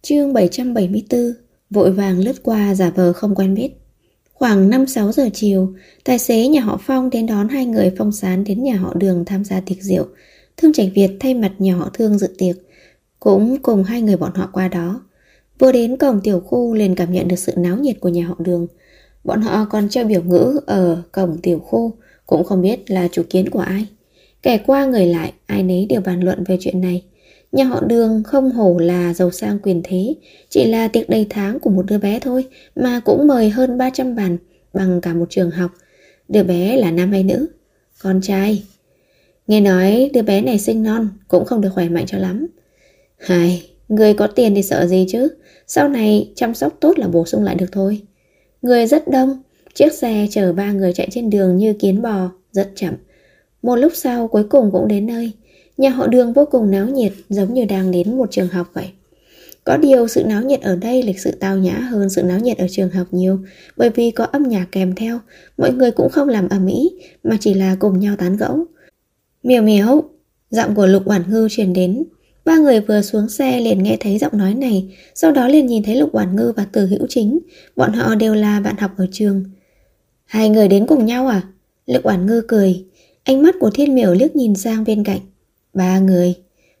Chương 774. Vội vàng lướt qua giả vờ không quen biết. Khoảng 5-6 giờ chiều, tài xế nhà họ Phong đến đón hai người Phong Sán đến nhà họ Đường tham gia tiệc rượu. Thương Trạch Việt thay mặt nhà họ Thương dự tiệc, cũng cùng hai người bọn họ qua đó. Vừa đến cổng tiểu khu liền cảm nhận được sự náo nhiệt của nhà họ Đường. Bọn họ còn treo biểu ngữ ở cổng tiểu khu, cũng không biết là chủ kiến của ai. Kẻ qua người lại, ai nấy đều bàn luận về chuyện này. Nhà họ Đường không hổ là giàu sang quyền thế, chỉ là tiệc đầy tháng của một đứa bé thôi mà cũng mời hơn 300 bàn, bằng cả một trường học. Đứa bé là nam hay nữ? Con trai. Nghe nói đứa bé này sinh non, cũng không được khỏe mạnh cho lắm. Hài, người có tiền thì sợ gì chứ, sau này chăm sóc tốt là bổ sung lại được thôi. Người rất đông, chiếc xe chở 3 người chạy trên đường như kiến bò, rất chậm. Một lúc sau cuối cùng cũng đến nơi. Nhà họ Đường vô cùng náo nhiệt, giống như đang đến một trường học vậy. Có điều sự náo nhiệt ở đây lịch sự tao nhã hơn sự náo nhiệt ở trường học nhiều, bởi vì có âm nhạc kèm theo, mọi người cũng không làm ầm ĩ mà chỉ là cùng nhau tán gẫu. Miểu miểu, giọng của Lục Oản Ngư truyền đến. Ba người vừa xuống xe liền nghe thấy giọng nói này, sau đó liền nhìn thấy Lục Oản Ngư và Từ Hữu Chính, bọn họ đều là bạn học ở trường. Hai người đến cùng nhau à? Lục Oản Ngư cười, ánh mắt của Thiên Miểu liếc nhìn sang bên cạnh. Ba người.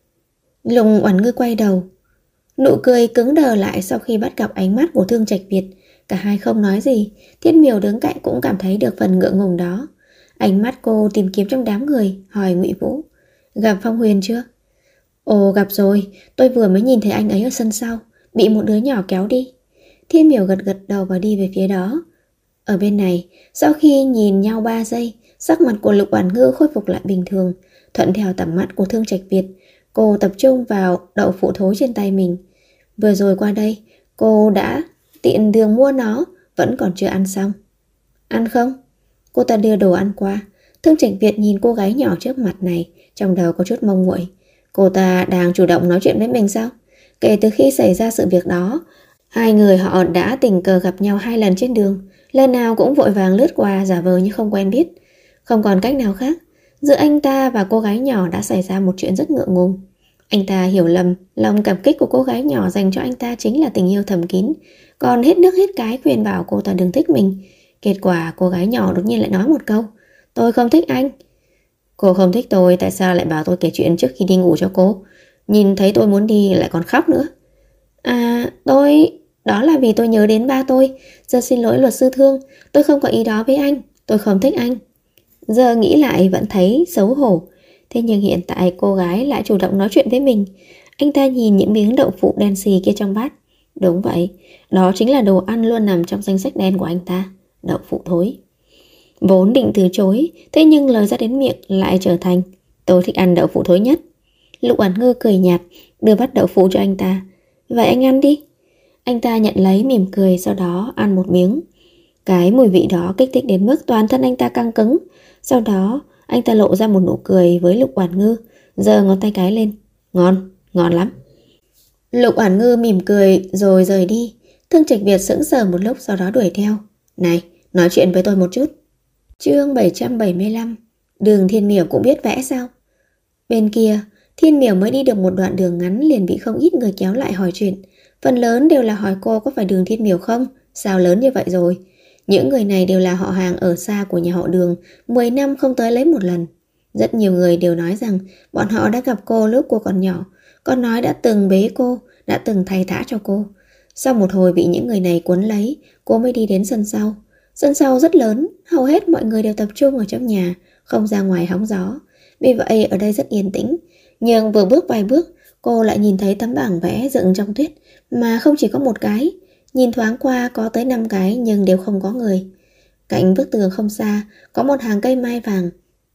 Lục Oản Ngư quay đầu, nụ cười cứng đờ lại sau khi bắt gặp ánh mắt của Thương Trạch Việt. Cả hai không nói gì. Thiên Miểu đứng cạnh cũng cảm thấy được phần ngượng ngùng đó. Ánh mắt cô tìm kiếm trong đám người, hỏi Ngụy Vũ, gặp Phong Huyền chưa? Ồ, gặp rồi, tôi vừa mới nhìn thấy anh ấy ở sân sau, bị một đứa nhỏ kéo đi. Thiên Miểu gật gật đầu và đi về phía đó. Ở bên này, sau khi nhìn nhau 3 giây, sắc mặt của Lục Oản Ngư khôi phục lại bình thường. Thuận theo tầm mắt của Thương Trạch Việt, cô tập trung vào đậu phụ thối trên tay mình. Vừa rồi qua đây, cô đã tiện đường mua nó, vẫn còn chưa ăn xong. Ăn không? Cô ta đưa đồ ăn qua. Thương Trạch Việt nhìn cô gái nhỏ trước mặt này, trong đầu có chút mong nguội. Cô ta đang chủ động nói chuyện với mình sao? Kể từ khi xảy ra sự việc đó, hai người họ đã tình cờ gặp nhau 2 lần trên đường, lần nào cũng vội vàng lướt qua giả vờ như không quen biết. Không còn cách nào khác, giữa anh ta và cô gái nhỏ đã xảy ra một chuyện rất ngượng ngùng. Anh ta hiểu lầm, lòng cảm kích của cô gái nhỏ dành cho anh ta chính là tình yêu thầm kín, còn hết nước hết cái khuyên bảo cô ta đừng thích mình. Kết quả cô gái nhỏ đột nhiên lại nói một câu, tôi không thích anh. Cô không thích tôi, tại sao lại bảo tôi kể chuyện trước khi đi ngủ cho cô? Nhìn thấy tôi muốn đi lại còn khóc nữa. À, đó là vì tôi nhớ đến ba tôi. Giờ xin lỗi luật sư Thương, tôi không có ý đó với anh, tôi không thích anh. Giờ nghĩ lại vẫn thấy xấu hổ. Thế nhưng hiện tại cô gái lại chủ động nói chuyện với mình. Anh ta nhìn những miếng đậu phụ đen xì kia trong bát. Đúng vậy, đó chính là đồ ăn luôn nằm trong danh sách đen của anh ta, đậu phụ thối. Vốn định từ chối, thế nhưng lời ra đến miệng lại trở thành tôi thích ăn đậu phụ thối nhất. Lục Oản Ngư cười nhạt, đưa bát đậu phụ cho anh ta. Vậy anh ăn đi. Anh ta nhận lấy mỉm cười, sau đó ăn một miếng. Cái mùi vị đó kích thích đến mức toàn thân anh ta căng cứng. Sau đó anh ta lộ ra một nụ cười với Lục Oản Ngư, giơ ngón tay cái lên. Ngon, ngon lắm. Lục Oản Ngư mỉm cười rồi rời đi. Thương Trạch Việt sững sờ một lúc, sau đó đuổi theo. Này, nói chuyện với tôi một chút. Chương 775. Đường Thiên Miểu cũng biết vẽ sao? Bên kia, Thiên Miểu mới đi được một đoạn đường ngắn liền bị không ít người kéo lại hỏi chuyện. Phần lớn đều là hỏi cô có phải Đường Thiên Miểu không? Sao lớn như vậy rồi? Những người này đều là họ hàng ở xa của nhà họ Đường, 10 năm không tới lấy một lần. Rất nhiều người đều nói rằng bọn họ đã gặp cô lúc cô còn nhỏ, còn nói đã từng bế cô, đã từng thay thả cho cô. Sau một hồi bị những người này cuốn lấy, cô mới đi đến sân sau. Sân sau rất lớn, hầu hết mọi người đều tập trung ở trong nhà, không ra ngoài hóng gió. Vì vậy ở đây rất yên tĩnh. Nhưng vừa bước vài bước, cô lại nhìn thấy tấm bảng vẽ dựng trong tuyết, mà không chỉ có một cái. Nhìn thoáng qua có tới 5 cái nhưng đều không có người. Cạnh bức tường không xa có một hàng cây mai vàng.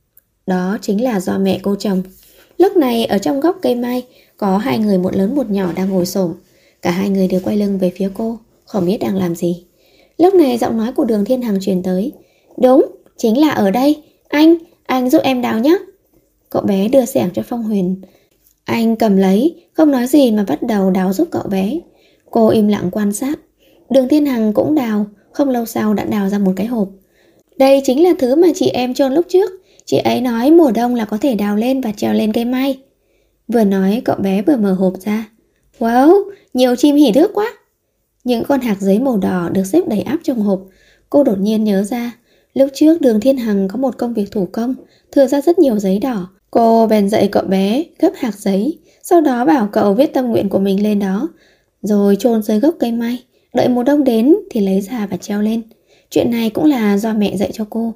Đó chính là do mẹ cô trồng. Lúc này ở trong góc cây mai có 2 người, một lớn một nhỏ đang ngồi xổm. Cả 2 người đều quay lưng về phía cô, không biết đang làm gì. Lúc này giọng nói của Đường Thiên Hằng truyền tới. Đúng, chính là ở đây. Anh giúp em đào nhé. Cậu bé đưa xẻng cho Phong Huyền. Anh cầm lấy, không nói gì mà bắt đầu đào giúp cậu bé. Cô im lặng quan sát. Đường Thiên Hằng cũng đào, không lâu sau đã đào ra một cái hộp. Đây chính là thứ mà chị em chôn lúc trước. Chị ấy nói mùa đông là có thể đào lên và trèo lên cây mai. Vừa nói cậu bé vừa mở hộp ra. Wow, nhiều chim hỉ thước quá. Những con hạc giấy màu đỏ được xếp đầy ắp trong hộp. Cô đột nhiên nhớ ra, lúc trước Đường Thiên Hằng có một công việc thủ công, thừa ra rất nhiều giấy đỏ. Cô bèn dạy cậu bé gấp hạc giấy, sau đó bảo cậu viết tâm nguyện của mình lên đó, rồi chôn dưới gốc cây mai. Đợi mùa đông đến thì lấy ra và treo lên. Chuyện này cũng là do mẹ dạy cho cô.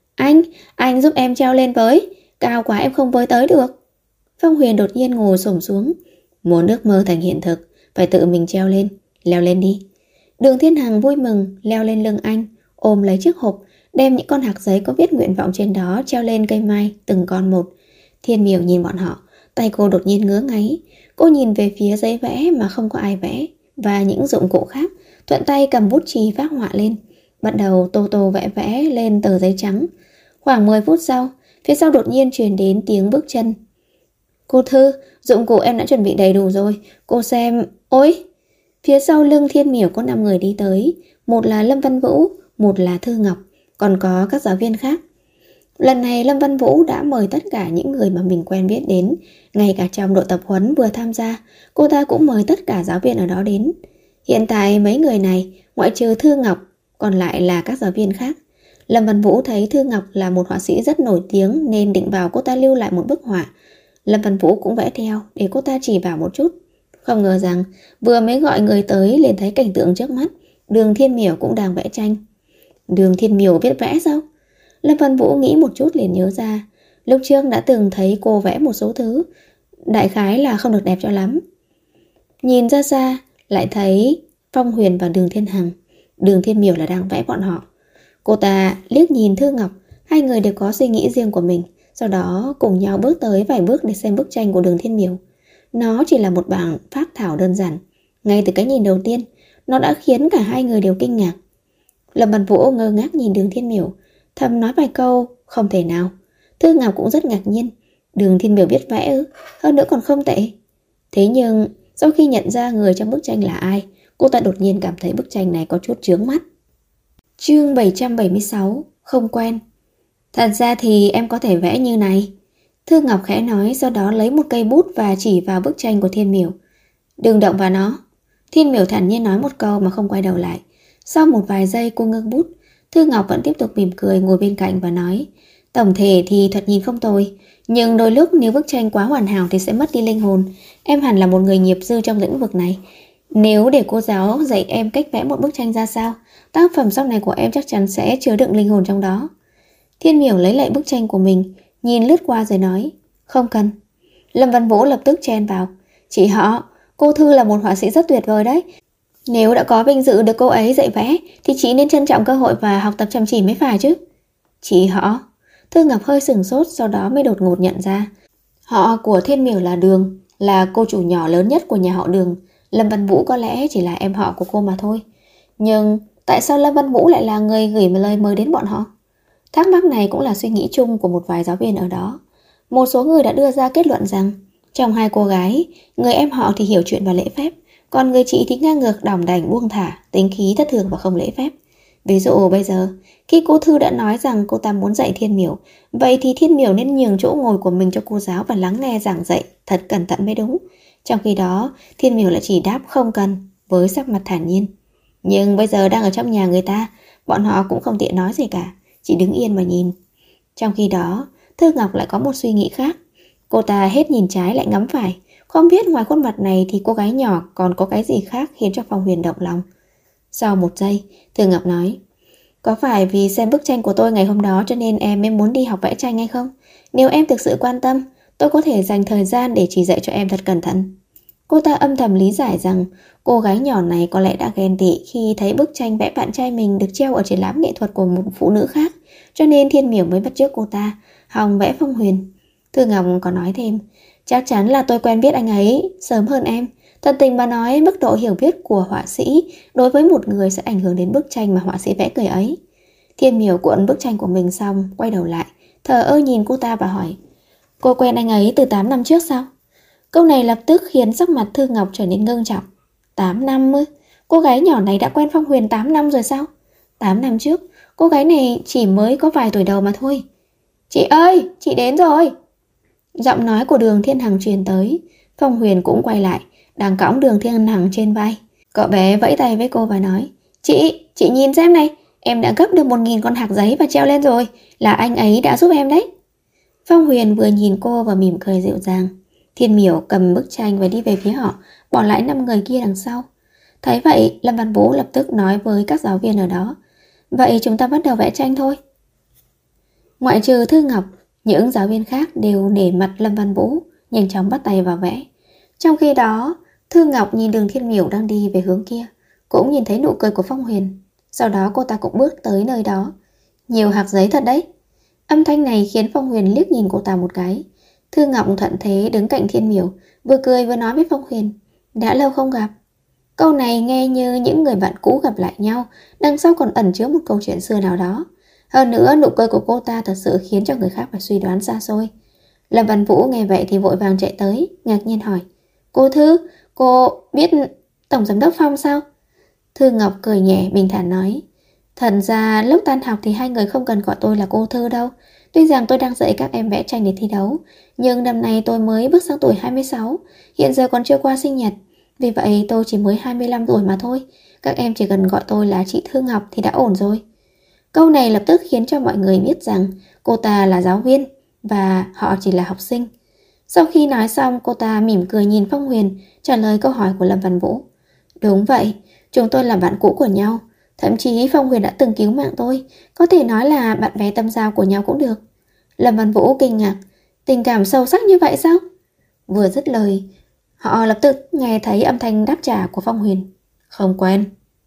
Anh giúp em treo lên với, cao quá em không với tới được. Phong Huyền đột nhiên ngồi xổm xuống. Muốn ước mơ thành hiện thực, phải tự mình treo lên, leo lên đi. Đường Thiên Hằng vui mừng leo lên lưng anh, ôm lấy chiếc hộp, đem những con hạc giấy có viết nguyện vọng trên đó treo lên cây mai từng con một. Thiên Miểu nhìn bọn họ, tay cô đột nhiên ngứa ngáy. Cô nhìn về phía giấy vẽ mà không có ai vẽ, và những dụng cụ khác, thuận tay cầm bút chì phác họa lên, bắt đầu tô tô vẽ vẽ lên tờ giấy trắng. Khoảng 10 phút sau, phía sau đột nhiên truyền đến tiếng bước chân. Cô Thư, dụng cụ em đã chuẩn bị đầy đủ rồi, cô xem. Ôi! Phía sau lưng Thiên Miểu có 5 người đi tới, một là Lâm Văn Vũ, một là Thư Ngọc, còn có các giáo viên khác. Lần này Lâm Văn Vũ đã mời tất cả những người mà mình quen biết đến, ngay cả trong đội tập huấn vừa tham gia, cô ta cũng mời tất cả giáo viên ở đó đến. Hiện tại mấy người này, ngoại trừ Thư Ngọc, còn lại là các giáo viên khác. Lâm Văn Vũ thấy Thư Ngọc là một họa sĩ rất nổi tiếng nên định bảo cô ta lưu lại một bức họa. Lâm Văn Vũ cũng vẽ theo để cô ta chỉ bảo một chút. Không ngờ rằng vừa mới gọi người tới liền thấy cảnh tượng trước mắt, Đường Thiên Miểu cũng đang vẽ tranh. Đường Thiên Miểu biết vẽ sao? Lâm Văn Vũ nghĩ một chút liền nhớ ra, lúc trước đã từng thấy cô vẽ một số thứ, đại khái là không được đẹp cho lắm. Nhìn ra xa, lại thấy Phong Huyền và Đường Thiên Hằng. Đường Thiên Miểu là đang vẽ bọn họ. Cô ta liếc nhìn Thư Ngọc, hai người đều có suy nghĩ riêng của mình, sau đó cùng nhau bước tới vài bước để xem bức tranh của Đường Thiên Miểu. Nó chỉ là một bảng phác thảo đơn giản. Ngay từ cái nhìn đầu tiên, nó đã khiến cả hai người đều kinh ngạc. Lâm Văn Vũ ngơ ngác nhìn Đường Thiên Miểu, thầm nói vài câu, không thể nào. Thư Ngọc cũng rất ngạc nhiên. Đường Thiên Miểu biết vẽ ư? Hơn nữa còn không tệ. Thế nhưng, sau khi nhận ra người trong bức tranh là ai, cô ta đột nhiên cảm thấy bức tranh này có chút chướng mắt. Chương 776, không quen. Thật ra thì em có thể vẽ như này. Thư Ngọc khẽ nói, sau đó lấy một cây bút và chỉ vào bức tranh của Thiên Miểu. Đừng động vào nó. Thiên Miểu thản nhiên nói một câu mà không quay đầu lại. Sau một vài giây cô ngưng bút. Thư Ngọc vẫn tiếp tục mỉm cười ngồi bên cạnh và nói, tổng thể thì thoạt nhìn không tồi, nhưng đôi lúc nếu bức tranh quá hoàn hảo thì sẽ mất đi linh hồn. Em hẳn là một người nghiệp dư trong lĩnh vực này. Nếu để cô giáo dạy em cách vẽ một bức tranh ra sao, tác phẩm sau này của em chắc chắn sẽ chứa đựng linh hồn trong đó. Thiên Miểu lấy lại bức tranh của mình, nhìn lướt qua rồi nói, không cần. Lâm Văn Vũ lập tức chen vào, chị họ, cô Thư là một họa sĩ rất tuyệt vời đấy. Nếu đã có vinh dự được cô ấy dạy vẽ thì chị nên trân trọng cơ hội và học tập chăm chỉ mới phải chứ. Chị họ? Thư Ngọc hơi sửng sốt, sau đó mới đột ngột nhận ra. Họ của Thiên Miểu là Đường, là cô chủ nhỏ lớn nhất của nhà họ Đường. Lâm Văn Vũ có lẽ chỉ là em họ của cô mà thôi. Nhưng tại sao Lâm Văn Vũ lại là người gửi lời mời đến bọn họ? Thắc mắc này cũng là suy nghĩ chung của một vài giáo viên ở đó. Một số người đã đưa ra kết luận rằng trong hai cô gái, người em họ thì hiểu chuyện và lễ phép, còn người chị thì ngang ngược, đỏng đảnh, buông thả, tính khí thất thường và không lễ phép. Ví dụ bây giờ, khi cô Thư đã nói rằng cô ta muốn dạy Thiên Miểu, vậy thì Thiên Miểu nên nhường chỗ ngồi của mình cho cô giáo và lắng nghe giảng dạy thật cẩn thận mới đúng. Trong khi đó, Thiên Miểu lại chỉ đáp không cần, với sắc mặt thản nhiên. Nhưng bây giờ đang ở trong nhà người ta, bọn họ cũng không tiện nói gì cả, chỉ đứng yên mà nhìn. Trong khi đó, Thư Ngọc lại có một suy nghĩ khác. Cô ta hết nhìn trái lại ngắm phải, không biết ngoài khuôn mặt này thì cô gái nhỏ còn có cái gì khác khiến cho Phong Huyền động lòng. Sau một giây, Thư Ngọc nói, có phải vì xem bức tranh của tôi ngày hôm đó cho nên em mới muốn đi học vẽ tranh hay không? Nếu em thực sự quan tâm, tôi có thể dành thời gian để chỉ dạy cho em thật cẩn thận. Cô ta âm thầm lý giải rằng cô gái nhỏ này có lẽ đã ghen tị khi thấy bức tranh vẽ bạn trai mình được treo ở triển lãm nghệ thuật của một phụ nữ khác, cho nên Thiên Miểu mới bắt chước cô ta, hòng vẽ Phong Huyền. Thư Ngọc có nói thêm, chắc chắn là tôi quen biết anh ấy sớm hơn em. Thật tình mà nói, mức độ hiểu biết của họa sĩ đối với một người sẽ ảnh hưởng đến bức tranh mà họa sĩ vẽ người ấy. Thiên Miểu cuộn bức tranh của mình xong, quay đầu lại, thờ ơ nhìn cô ta và hỏi, cô quen anh ấy từ 8 năm trước sao? Câu này lập tức khiến sắc mặt Thư Ngọc trở nên ngưng trọng. 8 năm ư? Cô gái nhỏ này đã quen Phong Huyền 8 năm rồi sao? 8 năm trước, cô gái này chỉ mới có vài tuổi đầu mà thôi. Chị ơi, chị đến rồi! Giọng nói của Đường Thiên Hằng truyền tới. Phong Huyền cũng quay lại, đang cõng Đường Thiên Hằng trên vai. Cậu bé vẫy tay với cô và nói: Chị nhìn xem này, em đã gấp được 1.000 con hạc giấy và treo lên rồi, là anh ấy đã giúp em đấy. Phong Huyền vừa nhìn cô và mỉm cười dịu dàng. Thiên Miểu cầm bức tranh và đi về phía họ, bỏ lại 5 người kia đằng sau. Thấy vậy, Lâm Văn Vũ lập tức nói với các giáo viên ở đó: Vậy chúng ta bắt đầu vẽ tranh thôi. Ngoại trừ Thư Ngọc, những giáo viên khác đều nể mặt Lâm Văn Vũ, nhanh chóng bắt tay vào vẽ. Trong khi đó, Thư Ngọc nhìn Đường Thiên Miểu đang đi về hướng kia, cũng nhìn thấy nụ cười của Phong Huyền. Sau đó cô ta cũng bước tới nơi đó. Nhiều hạc giấy thật đấy. Âm thanh này khiến Phong Huyền liếc nhìn cô ta một cái. Thư Ngọc thuận thế đứng cạnh Thiên Miểu, vừa cười vừa nói với Phong Huyền: Đã lâu không gặp. Câu này nghe như những người bạn cũ gặp lại nhau, đằng sau còn ẩn chứa một câu chuyện xưa nào đó. Hơn nữa, nụ cười của cô ta thật sự khiến cho người khác phải suy đoán xa xôi. Lâm Văn Vũ nghe vậy thì vội vàng chạy tới, ngạc nhiên hỏi: Cô Thư, cô biết Tổng Giám đốc Phong sao? Thư Ngọc cười nhẹ bình thản nói: Thật ra lúc tan học thì hai người không cần gọi tôi là cô Thư đâu. Tuy rằng tôi đang dạy các em vẽ tranh để thi đấu, nhưng năm nay tôi mới bước sang tuổi 26, hiện giờ còn chưa qua sinh nhật. Vì vậy tôi chỉ mới 25 tuổi mà thôi. Các em chỉ cần gọi tôi là chị Thư Ngọc thì đã ổn rồi. Câu này lập tức khiến cho mọi người biết rằng cô ta là giáo viên và họ chỉ là học sinh. Sau khi nói xong, cô ta mỉm cười nhìn Phong Huyền, trả lời câu hỏi của Lâm Văn Vũ: Đúng vậy, chúng tôi là bạn cũ của nhau. Thậm chí Phong Huyền đã từng cứu mạng tôi, có thể nói là bạn bè tâm giao của nhau cũng được. Lâm Văn Vũ kinh ngạc: Tình cảm sâu sắc như vậy sao? Vừa dứt lời, họ lập tức nghe thấy âm thanh đáp trả của Phong Huyền: Không quen.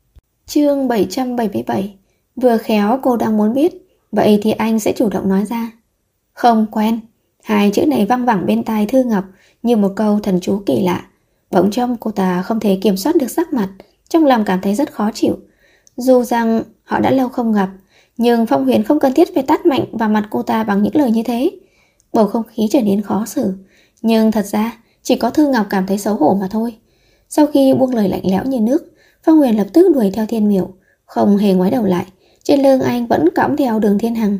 Chương 777. Vừa khéo cô đang muốn biết, vậy thì anh sẽ chủ động nói ra. Không quen. Hai chữ này văng vẳng bên tai Thư Ngọc như một câu thần chú kỳ lạ. Bỗng trong cô ta không thể kiểm soát được sắc mặt, trong lòng cảm thấy rất khó chịu. Dù rằng họ đã lâu không gặp, nhưng Phong Huyền không cần thiết phải tát mạnh vào mặt cô ta bằng những lời như thế. Bầu không khí trở nên khó xử, nhưng thật ra chỉ có Thư Ngọc cảm thấy xấu hổ mà thôi. Sau khi buông lời lạnh lẽo như nước, Phong Huyền lập tức đuổi theo Thiên Miểu, không hề ngoái đầu lại. Trên lưng anh vẫn cõng theo Đường Thiên Hằng.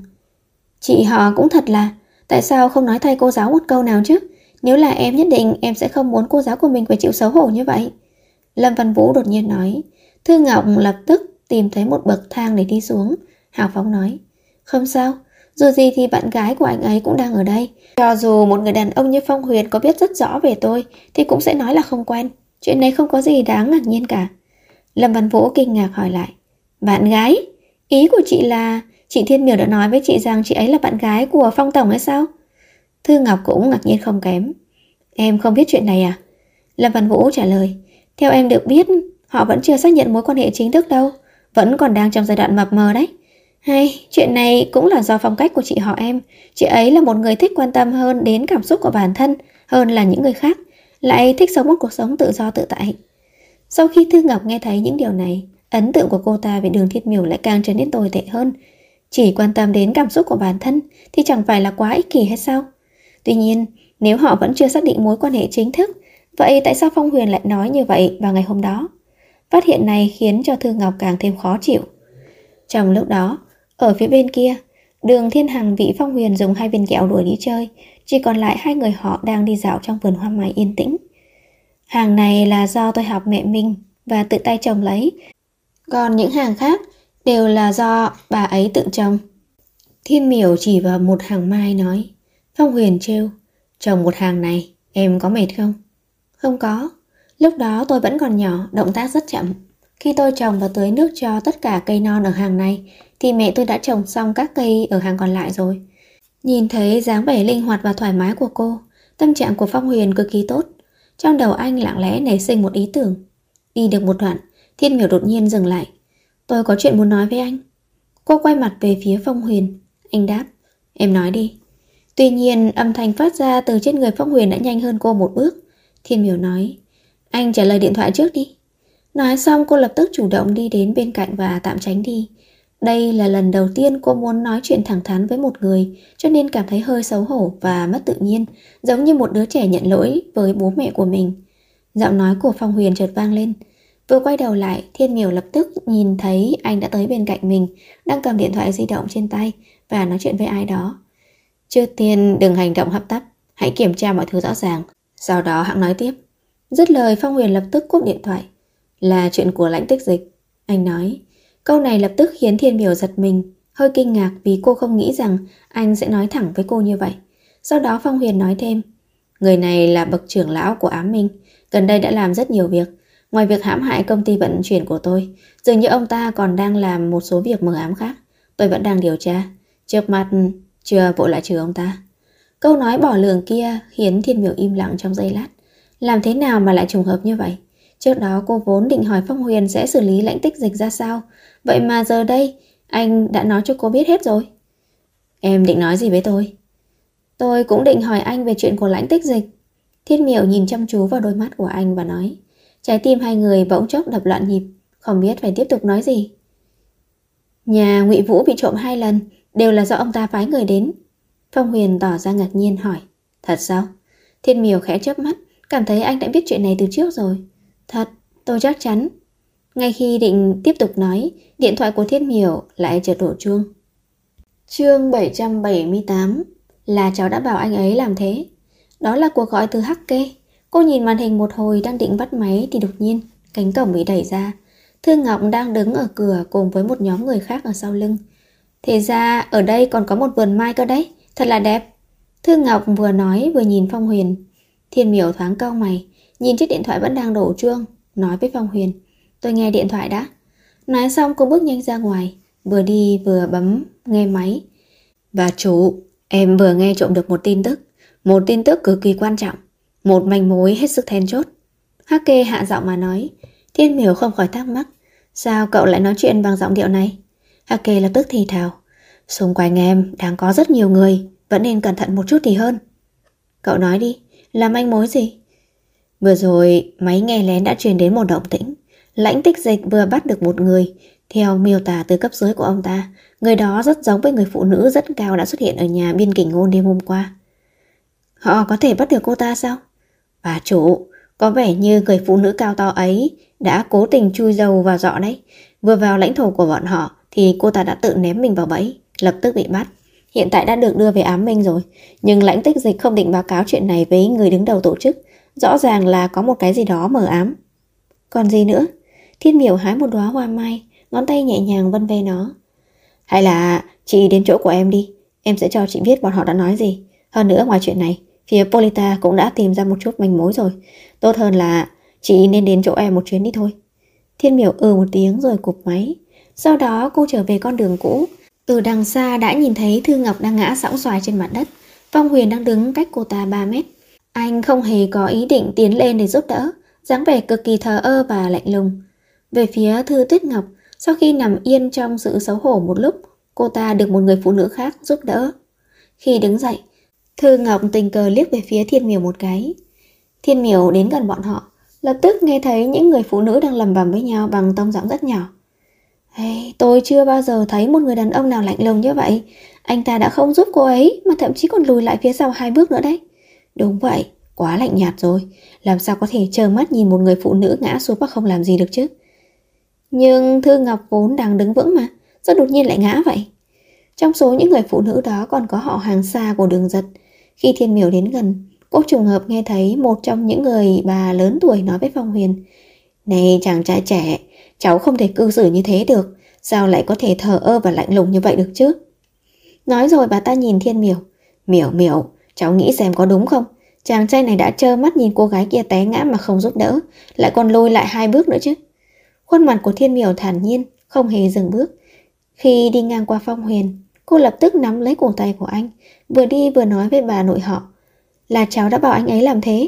Chị họ cũng thật là, tại sao không nói thay cô giáo một câu nào chứ? Nếu là em nhất định em sẽ không muốn cô giáo của mình phải chịu xấu hổ như vậy. Lâm Văn Vũ đột nhiên nói. Thư Ngọc lập tức tìm thấy một bậc thang để đi xuống. Hào phóng nói: Không sao, dù gì thì bạn gái của anh ấy cũng đang ở đây. Cho dù một người đàn ông như Phong Huyền có biết rất rõ về tôi thì cũng sẽ nói là không quen. Chuyện này không có gì đáng ngạc nhiên cả. Lâm Văn Vũ kinh ngạc hỏi lại: Bạn gái? Ý của chị là chị Thiên Miểu đã nói với chị rằng chị ấy là bạn gái của Phong Tổng hay sao? Thư Ngọc cũng ngạc nhiên không kém. Em không biết chuyện này à? Lâm Văn Vũ trả lời: Theo em được biết, họ vẫn chưa xác nhận mối quan hệ chính thức đâu, vẫn còn đang trong giai đoạn mập mờ đấy. Hay, chuyện này cũng là do phong cách của chị họ em. Chị ấy là một người thích quan tâm hơn đến cảm xúc của bản thân hơn là những người khác, lại thích sống một cuộc sống tự do tự tại. Sau khi Thư Ngọc nghe thấy những điều này, ấn tượng của cô ta về Đường Thiên Miểu lại càng trở nên tồi tệ hơn. Chỉ quan tâm đến cảm xúc của bản thân thì chẳng phải là quá ích kỷ hay sao? Tuy nhiên, nếu họ vẫn chưa xác định mối quan hệ chính thức, vậy tại sao Phong Huyền lại nói như vậy vào ngày hôm đó? Phát hiện này khiến cho Thư Ngọc càng thêm khó chịu. Trong lúc đó, ở phía bên kia, Đường Thiên Hằng bị Phong Huyền dùng 2 viên kẹo đuổi đi chơi, chỉ còn lại 2 người họ đang đi dạo trong vườn hoa mai yên tĩnh. Hàng này là do tôi học mẹ mình và tự tay trồng lấy, còn những hàng khác đều là do bà ấy tự trồng. Thiên Miểu chỉ vào một hàng mai nói. Phong Huyền trêu: Trồng một hàng này, em có mệt không? Không có. Lúc đó tôi vẫn còn nhỏ, động tác rất chậm. Khi tôi trồng và tưới nước cho tất cả cây non ở hàng này, thì mẹ tôi đã trồng xong các cây ở hàng còn lại rồi. Nhìn thấy dáng vẻ linh hoạt và thoải mái của cô, tâm trạng của Phong Huyền cực kỳ tốt. Trong đầu anh lặng lẽ nảy sinh một ý tưởng. Đi được một đoạn, Thiên Miểu đột nhiên dừng lại. Tôi có chuyện muốn nói với anh. Cô quay mặt về phía Phong Huyền. Anh đáp: Em nói đi. Tuy nhiên âm thanh phát ra từ trên người Phong Huyền đã nhanh hơn cô một bước. Thiên Miểu nói: Anh trả lời điện thoại trước đi. Nói xong cô lập tức chủ động đi đến bên cạnh và tạm tránh đi. Đây là lần đầu tiên cô muốn nói chuyện thẳng thắn với một người, cho nên cảm thấy hơi xấu hổ và mất tự nhiên, giống như một đứa trẻ nhận lỗi với bố mẹ của mình. Giọng nói của Phong Huyền chợt vang lên. Vừa quay đầu lại, Thiên Miểu lập tức nhìn thấy anh đã tới bên cạnh mình, đang cầm điện thoại di động trên tay và nói chuyện với ai đó. Trước tiên đừng hành động hấp tấp, hãy kiểm tra mọi thứ rõ ràng, sau đó hãng nói tiếp. Dứt lời, Phong Huyền lập tức cúp điện thoại. Là chuyện của Lãnh Tích Dịch, anh nói. Câu này lập tức khiến Thiên Miểu giật mình, hơi kinh ngạc vì cô không nghĩ rằng anh sẽ nói thẳng với cô như vậy. Sau đó Phong Huyền nói thêm, người này là bậc trưởng lão của Ám Minh, gần đây đã làm rất nhiều việc. Ngoài việc hãm hại công ty vận chuyển của tôi, dường như ông ta còn đang làm một số việc mờ ám khác. Tôi vẫn đang điều tra. Trước mặt chưa vội lại trừ ông ta. Câu nói bỏ lường kia khiến Thiên Miểu im lặng trong giây lát. Làm thế nào mà lại trùng hợp như vậy? Trước đó cô vốn định hỏi Phong Huyền sẽ xử lý Lãnh Tích Dịch ra sao, vậy mà giờ đây anh đã nói cho cô biết hết rồi. Em định nói gì với tôi? Tôi cũng định hỏi anh về chuyện của Lãnh Tích Dịch. Thiên Miểu nhìn chăm chú vào đôi mắt của anh và nói. Trái tim hai người bỗng chốc đập loạn nhịp, không biết phải tiếp tục nói gì. Nhà Ngụy Vũ bị trộm 2 lần, đều là do ông ta phái người đến. Phong Huyền tỏ ra ngạc nhiên hỏi. Thật sao? Thiên Miểu khẽ chớp mắt, cảm thấy anh đã biết chuyện này từ trước rồi. Thật, tôi chắc chắn. Ngay khi định tiếp tục nói, điện thoại của Thiên Miểu lại chợt đổ chuông. Chương 778. Là cháu đã bảo anh ấy làm thế. Đó là cuộc gọi từ Hắc Kê. Cô nhìn màn hình một hồi đang định bắt máy thì đột nhiên cánh cổng bị đẩy ra. Thư Ngọc đang đứng ở cửa cùng với một nhóm người khác ở sau lưng. Thế ra ở đây còn có một vườn mai cơ đấy, thật là đẹp. Thư Ngọc vừa nói vừa nhìn Phong Huyền. Thiên Miểu thoáng cau mày, nhìn chiếc điện thoại vẫn đang đổ chuông, nói với Phong Huyền. Tôi nghe điện thoại đã. Nói xong cô bước nhanh ra ngoài, vừa đi vừa bấm nghe máy. Bà chủ, em vừa nghe trộm được một tin tức cực kỳ quan trọng, một manh mối hết sức then chốt. Hắc Kê hạ giọng mà nói. Thiên Miểu không khỏi thắc mắc, sao cậu lại nói chuyện bằng giọng điệu này? Hắc Kê lập tức thì thào, xung quanh em đang có rất nhiều người, vẫn nên cẩn thận một chút thì hơn. Cậu nói đi, là manh mối gì? Vừa rồi máy nghe lén đã truyền đến một động tĩnh. Lãnh Tích Dịch vừa bắt được một người. Theo miêu tả từ cấp dưới của ông ta, người đó rất giống với người phụ nữ rất cao đã xuất hiện ở nhà Biên Kình Ngôn đêm hôm qua. Họ có thể bắt được cô ta sao? Bà chủ, có vẻ như người phụ nữ cao to ấy đã cố tình chui đầu vào giọ đấy. Vừa vào lãnh thổ của bọn họ thì cô ta đã tự ném mình vào bẫy, lập tức bị bắt. Hiện tại đã được đưa về Ám Minh rồi. Nhưng Lãnh Tích Dịch không định báo cáo chuyện này với người đứng đầu tổ chức. Rõ ràng là có một cái gì đó mờ ám. Còn gì nữa? Thiên Miểu hái một đóa hoa mai, ngón tay nhẹ nhàng vân ve nó. Hay là chị đến chỗ của em đi, em sẽ cho chị biết bọn họ đã nói gì. Hơn nữa ngoài chuyện này, phía Polita cũng đã tìm ra một chút manh mối rồi. Tốt hơn là chị nên đến chỗ em một chuyến đi thôi. Thiên Miểu một tiếng rồi cụp máy. Sau đó cô trở về con đường cũ. Từ đằng xa đã nhìn thấy Thư Ngọc đang ngã sõng xoài trên mặt đất. Phong Huyền đang đứng cách cô ta 3 mét. Anh không hề có ý định tiến lên để giúp đỡ, dáng vẻ cực kỳ thờ ơ và lạnh lùng. Về phía Thư Tuyết Ngọc, sau khi nằm yên trong sự xấu hổ một lúc, cô ta được một người phụ nữ khác giúp đỡ. Khi đứng dậy, Thư Ngọc tình cờ liếc về phía Thiên Miểu một cái. Thiên Miểu đến gần bọn họ, lập tức nghe thấy những người phụ nữ đang lầm bầm với nhau bằng tông giọng rất nhỏ. Hey, tôi chưa bao giờ thấy một người đàn ông nào lạnh lùng như vậy. Anh ta đã không giúp cô ấy mà thậm chí còn lùi lại phía sau 2 bước nữa đấy. Đúng vậy, quá lạnh nhạt rồi. Làm sao có thể trơ mắt nhìn một người phụ nữ ngã xuống mà không làm gì được chứ? Nhưng Thư Ngọc vốn đang đứng vững mà, sao đột nhiên lại ngã vậy? Trong số những người phụ nữ đó còn có họ hàng xa của Đường Giật. Khi Thiên Miểu đến gần, cô trùng hợp nghe thấy một trong những người bà lớn tuổi nói với Phong Huyền. Này chàng trai trẻ, cháu không thể cư xử như thế được. Sao lại có thể thờ ơ và lạnh lùng như vậy được chứ? Nói rồi bà ta nhìn Thiên Miểu. Miểu, cháu nghĩ xem có đúng không? Chàng trai này đã trơ mắt nhìn cô gái kia té ngã mà không giúp đỡ, lại còn lùi lại 2 bước nữa chứ. Khuôn mặt của Thiên Miểu thản nhiên, không hề dừng bước. Khi đi ngang qua Phong Huyền, cô lập tức nắm lấy cổ tay của anh, vừa đi vừa nói với bà nội họ. Là cháu đã bảo anh ấy làm thế.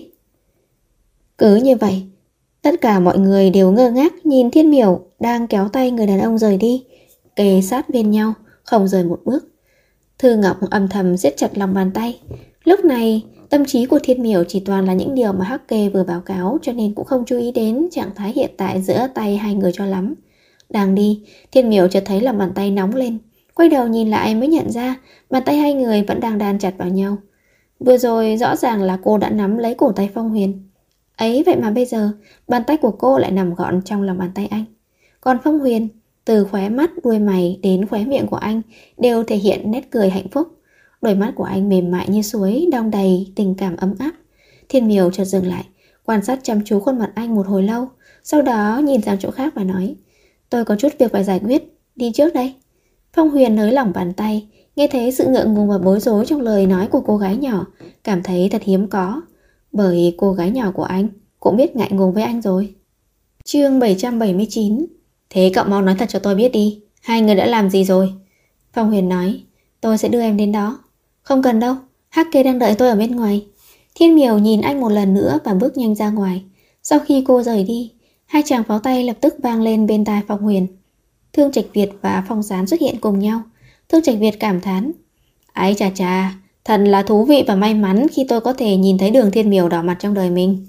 Cứ như vậy, tất cả mọi người đều ngơ ngác nhìn Thiên Miểu đang kéo tay người đàn ông rời đi, kề sát bên nhau, không rời một bước. Thư Ngọc âm thầm siết chặt lòng bàn tay. Lúc này, tâm trí của Thiên Miểu chỉ toàn là những điều mà Hắc Kê vừa báo cáo, cho nên cũng không chú ý đến trạng thái hiện tại giữa tay hai người cho lắm. Đang đi, Thiên Miểu chợt thấy lòng bàn tay nóng lên. Quay đầu nhìn lại mới nhận ra bàn tay hai người vẫn đang đan chặt vào nhau. Vừa rồi rõ ràng là cô đã nắm lấy cổ tay Phong Huyền. Ấy vậy mà bây giờ, bàn tay của cô lại nằm gọn trong lòng bàn tay anh. Còn Phong Huyền, từ khóe mắt, đuôi mày đến khóe miệng của anh đều thể hiện nét cười hạnh phúc. Đôi mắt của anh mềm mại như suối, đong đầy tình cảm ấm áp. Thiên Miểu chợt dừng lại, quan sát chăm chú khuôn mặt anh một hồi lâu, sau đó nhìn sang chỗ khác và nói: tôi có chút việc phải giải quyết, đi trước đây. Phong Huyền nới lỏng bàn tay, nghe thấy sự ngượng ngùng và bối rối trong lời nói của cô gái nhỏ, cảm thấy thật hiếm có, bởi cô gái nhỏ của anh cũng biết ngại ngùng với anh rồi. Chương 779. Thế cậu mau nói thật cho tôi biết đi, hai người đã làm gì rồi? Phong Huyền nói: tôi sẽ đưa em đến đó. Không cần đâu, Hắc Kê đang đợi tôi ở bên ngoài. Thiên Miểu nhìn anh một lần nữa và bước nhanh ra ngoài. Sau khi cô rời đi, hai chàng pháo tay lập tức vang lên bên tai Phong Huyền. Thương Trạch Việt và Phong Sán xuất hiện cùng nhau. Thương Trạch Việt cảm thán: ái chà chà, thật là thú vị và may mắn khi tôi có thể nhìn thấy Đường Thiên Miểu đỏ mặt trong đời mình.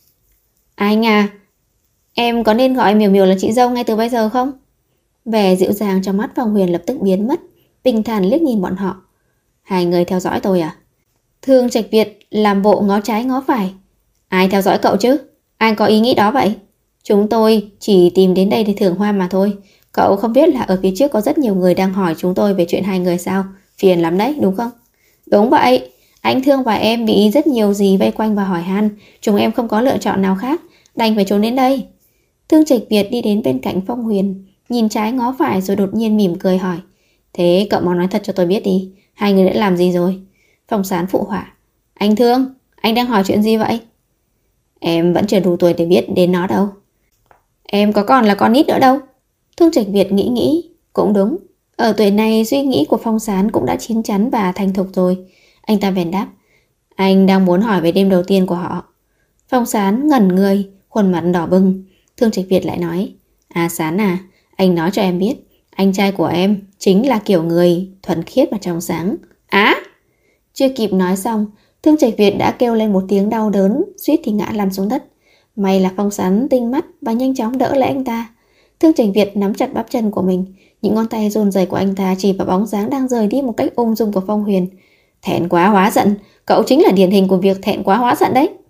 Anh à, em có nên gọi Miểu Miểu là chị dâu ngay từ bây giờ không? Vẻ dịu dàng trong mắt Phong Huyền lập tức biến mất, bình thản liếc nhìn bọn họ. Hai người theo dõi tôi à? Thương Trạch Việt làm bộ ngó trái ngó phải. Ai theo dõi cậu chứ? Ai có ý nghĩ đó vậy? Chúng tôi chỉ tìm đến đây để thưởng hoa mà thôi. Cậu không biết là ở phía trước có rất nhiều người đang hỏi chúng tôi về chuyện hai người sao? Phiền lắm đấy, đúng không? Đúng vậy, anh Thương và em bị rất nhiều gì vây quanh và hỏi han. Chúng em không có lựa chọn nào khác, đành phải trốn đến đây. Thương Trạch Việt đi đến bên cạnh Phong Huyền, nhìn trái ngó phải rồi đột nhiên mỉm cười hỏi: thế cậu mau nói thật cho tôi biết đi, hai người đã làm gì rồi? Phong Sán phụ họa: anh Thương, anh đang hỏi chuyện gì vậy? Em vẫn chưa đủ tuổi để biết đến nó đâu. Em có còn là con nít nữa đâu. Thương Trạch Việt nghĩ, cũng đúng. Ở tuổi này suy nghĩ của Phong Sán cũng đã chín chắn và thành thục rồi. Anh ta bèn đáp: anh đang muốn hỏi về đêm đầu tiên của họ. Phong Sán ngẩn người, khuôn mặt đỏ bừng. Thương Trạch Việt lại nói: à Sán à, anh nói cho em biết, anh trai của em chính là kiểu người thuần khiết và trong sáng. Á! Chưa kịp nói xong, Thương Trạch Việt đã kêu lên một tiếng đau đớn, suýt thì ngã lăn xuống đất. May là Phong Sán tinh mắt và nhanh chóng đỡ lấy anh ta. Thương Trạch Việt nắm chặt bắp chân của mình, những ngón tay run rẩy của anh ta chỉ vào bóng dáng đang rời đi một cách ung dung của Phong Huyền. Thẹn quá hóa giận, cậu chính là điển hình của việc thẹn quá hóa giận đấy.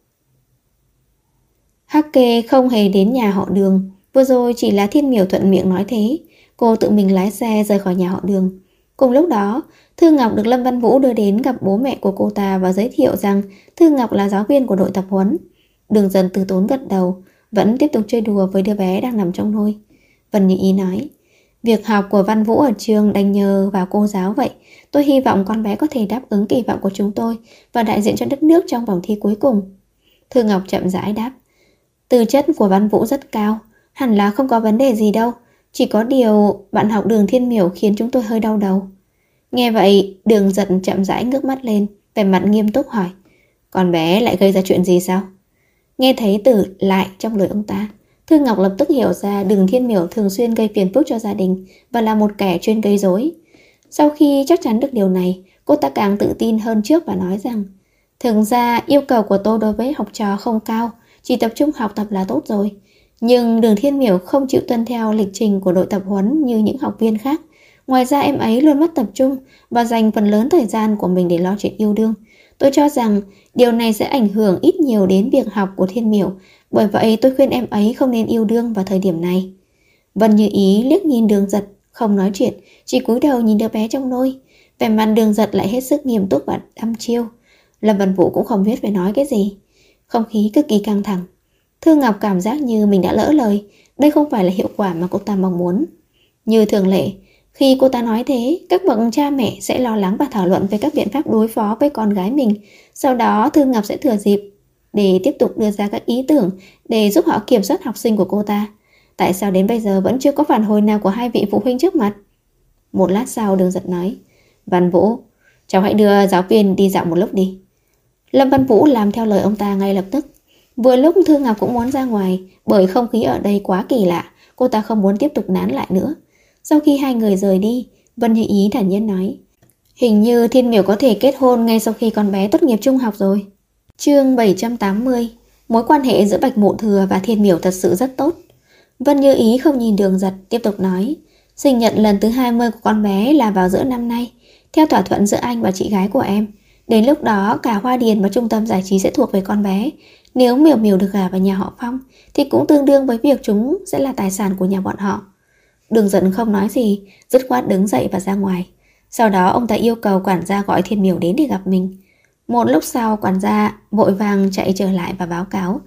Hắc Kê không hề đến nhà họ Đường, vừa rồi chỉ là Thiên Miểu thuận miệng nói thế. Cô tự mình lái xe rời khỏi nhà họ Đường. Cùng lúc đó, Thư Ngọc được Lâm Văn Vũ đưa đến gặp bố mẹ của cô ta và giới thiệu rằng Thư Ngọc là giáo viên của đội tập huấn. Đường Dần từ tốn gật đầu, vẫn tiếp tục chơi đùa với đứa bé đang nằm trong nôi. Vân Như Ý nói: việc học của Văn Vũ ở trường đành nhờ vào cô giáo vậy. Tôi hy vọng con bé có thể đáp ứng kỳ vọng của chúng tôi và đại diện cho đất nước trong vòng thi cuối cùng. Thư Ngọc chậm rãi đáp: tư chất của Văn Vũ rất cao, hẳn là không có vấn đề gì đâu. Chỉ có điều bạn học Đường Thiên Miểu khiến chúng tôi hơi đau đầu. Nghe vậy, Đường Dần chậm rãi ngước mắt lên, vẻ mặt nghiêm túc hỏi: con bé lại gây ra chuyện gì sao? Nghe thấy từ lại trong lời ông ta, Thư Ngọc lập tức hiểu ra Đường Thiên Miểu thường xuyên gây phiền phức cho gia đình và là một kẻ chuyên gây rối. Sau khi chắc chắn được điều này, cô ta càng tự tin hơn trước và nói rằng: thực ra yêu cầu của tôi đối với học trò không cao, chỉ tập trung học tập là tốt rồi. Nhưng Đường Thiên Miểu không chịu tuân theo lịch trình của đội tập huấn như những học viên khác. Ngoài ra em ấy luôn mất tập trung và dành phần lớn thời gian của mình để lo chuyện yêu đương. Tôi cho rằng điều này sẽ ảnh hưởng ít nhiều đến việc học của Thiên Miểu. Bởi vậy tôi khuyên em ấy không nên yêu đương vào thời điểm này. Vân Như Ý liếc nhìn Đường Giật, không nói chuyện, chỉ cúi đầu nhìn đứa bé trong nôi. Vẻ mặt Đường Giật lại hết sức nghiêm túc và đăm chiêu. Lâm Văn Vũ cũng không biết phải nói cái gì. Không khí cực kỳ căng thẳng. Thư Ngọc cảm giác như mình đã lỡ lời. Đây không phải là hiệu quả mà cô ta mong muốn. Như thường lệ, khi cô ta nói thế, các bậc cha mẹ sẽ lo lắng và thảo luận về các biện pháp đối phó với con gái mình. Sau đó Thư Ngọc sẽ thừa dịp để tiếp tục đưa ra các ý tưởng để giúp họ kiểm soát học sinh của cô ta. Tại sao đến bây giờ vẫn chưa có phản hồi nào của hai vị phụ huynh trước mặt? Một lát sau, Đường Giật nói: Văn Vũ, cháu hãy đưa giáo viên đi dạo một lúc đi. Lâm Văn Vũ làm theo lời ông ta ngay lập tức. Vừa lúc Thư Ngọc cũng muốn ra ngoài, bởi không khí ở đây quá kỳ lạ, cô ta không muốn tiếp tục nán lại nữa. Sau khi hai người rời đi, Vân Như Ý thản nhiên nói: hình như Thiên Miểu có thể kết hôn ngay sau khi con bé tốt nghiệp trung học rồi. Chương 780. Mối quan hệ giữa Bạch Mộ Thừa và Thiên Miểu thật sự rất tốt. Vân Như Ý không nhìn Đường Giật, tiếp tục nói: sinh nhật lần thứ 20 của con bé là vào giữa năm nay, theo thỏa thuận giữa anh và chị gái của em. Đến lúc đó cả Hoa Điền và trung tâm giải trí sẽ thuộc về con bé. Nếu Miểu Miểu được gả vào nhà họ Phong thì cũng tương đương với việc chúng sẽ là tài sản của nhà bọn họ. Đường Giật không nói gì, dứt khoát đứng dậy và ra ngoài. Sau đó ông ta yêu cầu quản gia gọi Thiên Miểu đến để gặp mình. Một lúc sau, quản gia vội vàng chạy trở lại và báo cáo: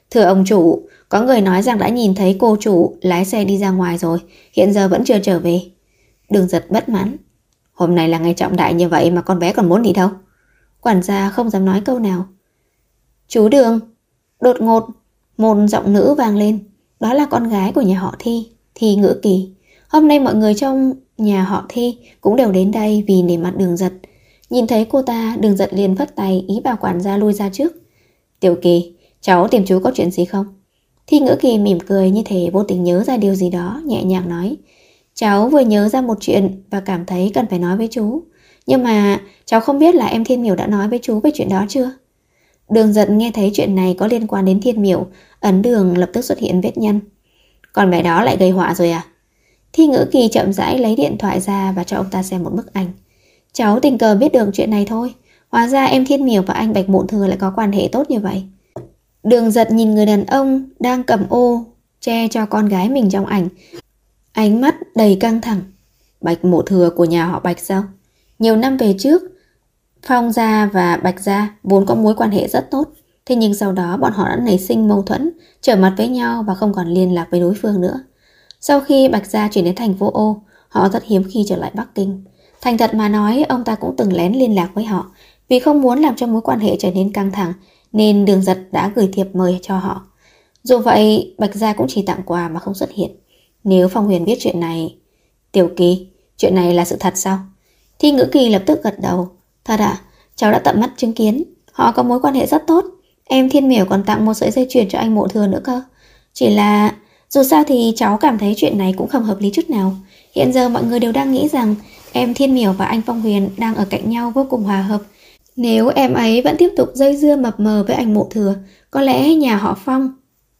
Thưa ông chủ, có người nói rằng đã nhìn thấy cô chủ lái xe đi ra ngoài rồi, hiện giờ vẫn chưa trở về. Đường Giật bất mãn. Hôm nay là ngày trọng đại như vậy mà con bé còn muốn đi đâu? Quản gia không dám nói câu nào. Chú Đường. Đột ngột, một giọng nữ vang lên. Đó là con gái của nhà họ Thi, Thi Ngữ Kỳ. Hôm nay mọi người trong nhà họ Thi cũng đều đến đây vì nể mặt Đường Giật. Nhìn thấy cô ta, Đường Giật liền phất tay ý bảo quản gia lui ra trước. Tiểu Kỳ, cháu tìm chú có chuyện gì không? Thi Ngữ Kỳ mỉm cười như thể vô tình nhớ ra điều gì đó, nhẹ nhàng nói. Cháu vừa nhớ ra một chuyện và cảm thấy cần phải nói với chú. Nhưng mà cháu không biết là em Thiên Miểu đã nói với chú về chuyện đó chưa? Đường Giật nghe thấy chuyện này có liên quan đến Thiên Miểu, ấn đường lập tức xuất hiện vết nhăn. Con bé đó lại gây họa rồi à? Thi Ngữ Kỳ chậm rãi lấy điện thoại ra và cho ông ta xem một bức ảnh. Cháu tình cờ biết được chuyện này thôi. Hóa ra em Thiên Miểu và anh Bạch Mộ Thừa lại có quan hệ tốt như vậy. Đường Giật nhìn người đàn ông đang cầm ô che cho con gái mình trong ảnh, ánh mắt đầy căng thẳng. Bạch Mộ Thừa của nhà họ Bạch sao? Nhiều năm về trước, Phong gia và Bạch gia vốn có mối quan hệ rất tốt. Thế nhưng sau đó bọn họ đã nảy sinh mâu thuẫn, trở mặt với nhau và không còn liên lạc với đối phương nữa. Sau khi Bạch gia chuyển đến thành phố O, họ rất hiếm khi trở lại Bắc Kinh. Thành thật mà nói, ông ta cũng từng lén liên lạc với họ. Vì không muốn làm cho mối quan hệ trở nên căng thẳng, nên Đường Giật đã gửi thiệp mời cho họ. Dù vậy, Bạch gia cũng chỉ tặng quà mà không xuất hiện. Nếu Phong Huyền biết chuyện này... Tiểu Kỳ, chuyện này là sự thật sao? Thi Ngữ Kỳ lập tức gật đầu. Thật ạ, cháu đã tận mắt chứng kiến. Họ có mối quan hệ rất tốt. Em Thiên Miểu còn tặng một sợi dây chuyền cho anh Mộ Thừa nữa cơ. Chỉ là... Dù sao thì cháu cảm thấy chuyện này cũng không hợp lý chút nào. Hiện giờ mọi người đều đang nghĩ rằng em Thiên Miểu và anh Phong Huyền đang ở cạnh nhau vô cùng hòa hợp. Nếu em ấy vẫn tiếp tục dây dưa mập mờ với anh Mộ Thừa, có lẽ nhà họ Phong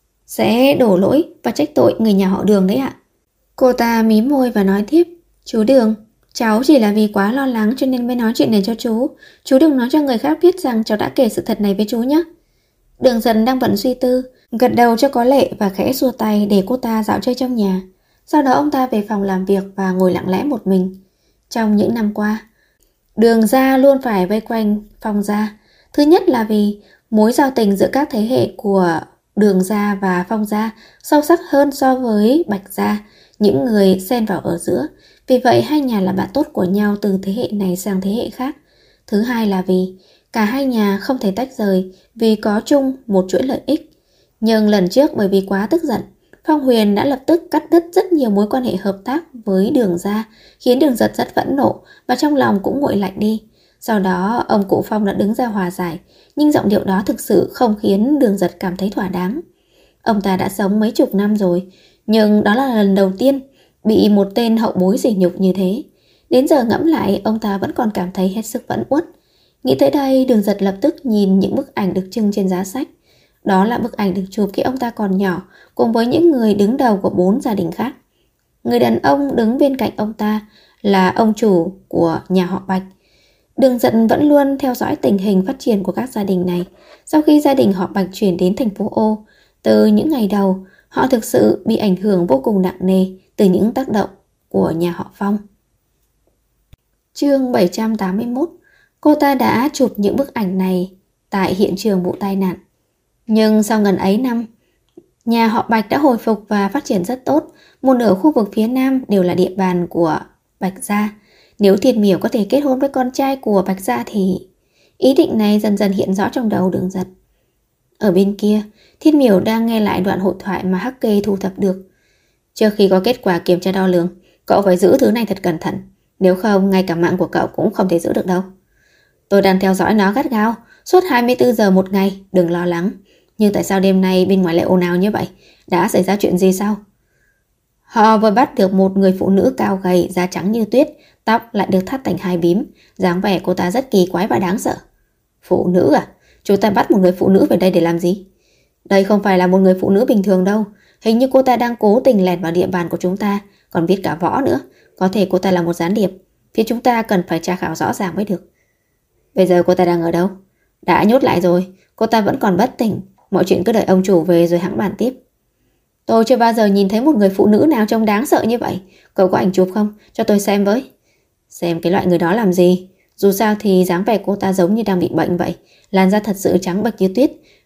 sẽ đổ lỗi và trách tội người nhà họ Đường đấy ạ. Cô ta mím môi và nói tiếp. Chú Đường, cháu chỉ là vì quá lo lắng cho nên mới nói chuyện này cho chú. Chú đừng nói cho người khác biết rằng cháu đã kể sự thật này với chú nhé. Đường Dần đang bận suy tư, gật đầu cho có lệ và khẽ xua tay để cô ta dạo chơi trong nhà. Sau đó ông ta về phòng làm việc và ngồi lặng lẽ một mình. Trong những năm qua, Đường gia luôn phải vây quanh Phong gia. Thứ nhất là vì mối giao tình giữa các thế hệ của Đường gia và Phong gia sâu sắc hơn so với Bạch gia, những người xen vào ở giữa. Vì vậy hai nhà là bạn tốt của nhau từ thế hệ này sang thế hệ khác. Thứ hai là vì cả hai nhà không thể tách rời vì có chung một chuỗi lợi ích. Nhưng lần trước bởi vì quá tức giận, Phong Huyền đã lập tức cắt đứt rất nhiều mối quan hệ hợp tác với Đường gia, khiến Đường Giật rất phẫn nộ và trong lòng cũng nguội lạnh đi. Sau đó ông cụ Phong đã đứng ra hòa giải, nhưng giọng điệu đó thực sự không khiến Đường Giật cảm thấy thỏa đáng. Ông ta đã sống mấy chục năm rồi, nhưng đó là lần đầu tiên bị một tên hậu bối sỉ nhục như thế. Đến giờ ngẫm lại, ông ta vẫn còn cảm thấy hết sức phẫn uất. Nghĩ tới đây, Đường Giật lập tức nhìn những bức ảnh được trưng trên giá sách. Đó là bức ảnh được chụp khi ông ta còn nhỏ, cùng với những người đứng đầu của 4 gia đình khác. Người đàn ông đứng bên cạnh ông ta là ông chủ của nhà họ Bạch. Đường Giật vẫn luôn theo dõi tình hình phát triển của các gia đình này. Sau khi gia đình họ Bạch chuyển đến thành phố O, từ những ngày đầu, họ thực sự bị ảnh hưởng vô cùng nặng nề từ những tác động của nhà họ Phong. Chương 781. Cô ta đã chụp những bức ảnh này tại hiện trường vụ tai nạn. Nhưng sau gần ấy năm, nhà họ Bạch đã hồi phục và phát triển rất tốt. Một nửa khu vực phía Nam đều là địa bàn của Bạch gia. Nếu Thiên Miểu có thể kết hôn với con trai của Bạch gia thì... Ý định này dần dần hiện rõ trong đầu Đường Giật. Ở bên kia, Thiên Miểu đang nghe lại đoạn hội thoại mà Hắc Kê thu thập được. Trước khi có kết quả kiểm tra đo lường, cậu phải giữ thứ này thật cẩn thận. Nếu không, ngay cả mạng của cậu cũng không thể giữ được đâu. Tôi đang theo dõi nó gắt gao, suốt 24 giờ một ngày, đừng lo lắng. Nhưng tại sao đêm nay bên ngoài lại ồn ào như vậy? Đã xảy ra chuyện gì sao? Họ vừa bắt được một người phụ nữ cao gầy, da trắng như tuyết, tóc lại được thắt thành hai bím. Dáng vẻ cô ta rất kỳ quái và đáng sợ. Phụ nữ à? Chúng ta bắt một người phụ nữ về đây để làm gì? Đây không phải là một người phụ nữ bình thường đâu. Hình như cô ta đang cố tình lẻn vào địa bàn của chúng ta, còn biết cả võ nữa. Có thể cô ta là một gián điệp. Phía chúng ta cần phải tra khảo rõ ràng mới được. Bây giờ cô ta đang ở đâu? Đã nhốt lại rồi. Cô ta vẫn còn bất tỉnh. Mọi chuyện cứ đợi ông chủ về rồi hãng bàn tiếp. Tôi chưa bao giờ nhìn thấy một người phụ nữ nào trông đáng sợ như vậy. Cậu có ảnh chụp không? Cho tôi xem với. Xem cái loại người đó làm gì? Dù sao thì dáng vẻ cô ta giống như đang bị bệnh vậy. Làn da thật sự trắng bệch như tuyết.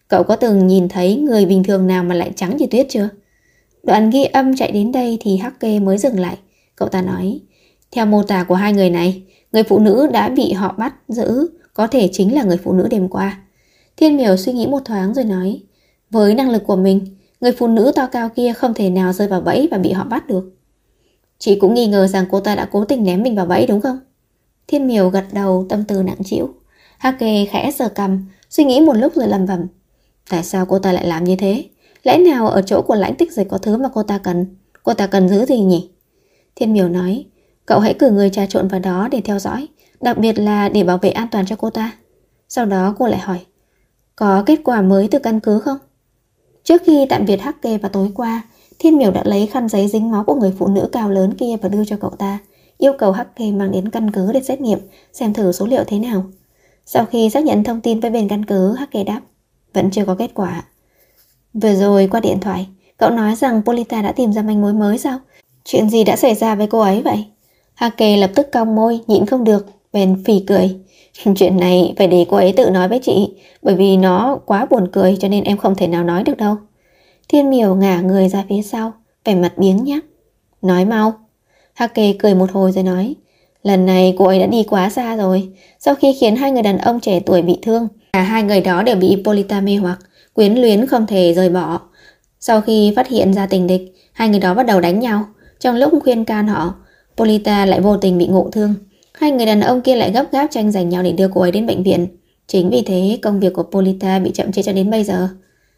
Cậu có từng nhìn thấy người bình thường nào mà lại trắng như tuyết chưa? Đoạn ghi âm chạy đến đây thì Hake mới dừng lại. Cậu ta nói, theo mô tả của hai người này, người phụ nữ đã bị họ bắt giữ có thể chính là người phụ nữ đêm qua. Thiên Miểu suy nghĩ một thoáng rồi nói, với năng lực của mình, người phụ nữ to cao kia không thể nào rơi vào bẫy và bị họ bắt được. Chị cũng nghi ngờ rằng cô ta đã cố tình ném mình vào bẫy đúng không? Thiên Miểu gật đầu, tâm tư nặng trĩu. Hake khẽ sờ cằm, suy nghĩ một lúc rồi lẩm bẩm, tại sao cô ta lại làm như thế? Lẽ nào ở chỗ của Lãnh Tích Dịch có thứ mà cô ta cần? Cô ta cần giữ gì nhỉ? Thiên Miểu nói, cậu hãy cử người trà trộn vào đó để theo dõi, đặc biệt là để bảo vệ an toàn cho cô ta. Sau đó cô lại hỏi, có kết quả mới từ căn cứ không? Trước khi tạm biệt Hake vào tối qua, Thiên Miểu đã lấy khăn giấy dính máu của người phụ nữ cao lớn kia và đưa cho cậu ta, yêu cầu Hake mang đến căn cứ để xét nghiệm, xem thử số liệu thế nào. Sau khi xác nhận thông tin với bên căn cứ, Hake đáp, vẫn chưa có kết quả. Vừa rồi qua điện thoại, cậu nói rằng Polita đã tìm ra manh mối mới sao? Chuyện gì đã xảy ra với cô ấy vậy? Hake lập tức cong môi, nhịn không được, bèn phì cười. Chuyện này phải để cô ấy tự nói với chị, bởi vì nó quá buồn cười cho nên em không thể nào nói được đâu. Thiên Miểu ngả người ra phía sau, vẻ mặt biếng nhác. Nói mau. Hake cười một hồi rồi nói, lần này cô ấy đã đi quá xa rồi. Sau khi khiến hai người đàn ông trẻ tuổi bị thương, cả hai người đó đều bị Polita mê hoặc, quyến luyến không thể rời bỏ. Sau khi phát hiện ra tình địch, hai người đó bắt đầu đánh nhau. Trong lúc khuyên can họ, Polita lại vô tình bị ngộ thương. Hai người đàn ông kia lại gấp gáp tranh giành nhau để đưa cô ấy đến bệnh viện. Chính vì thế công việc của Polita bị chậm trễ cho đến bây giờ.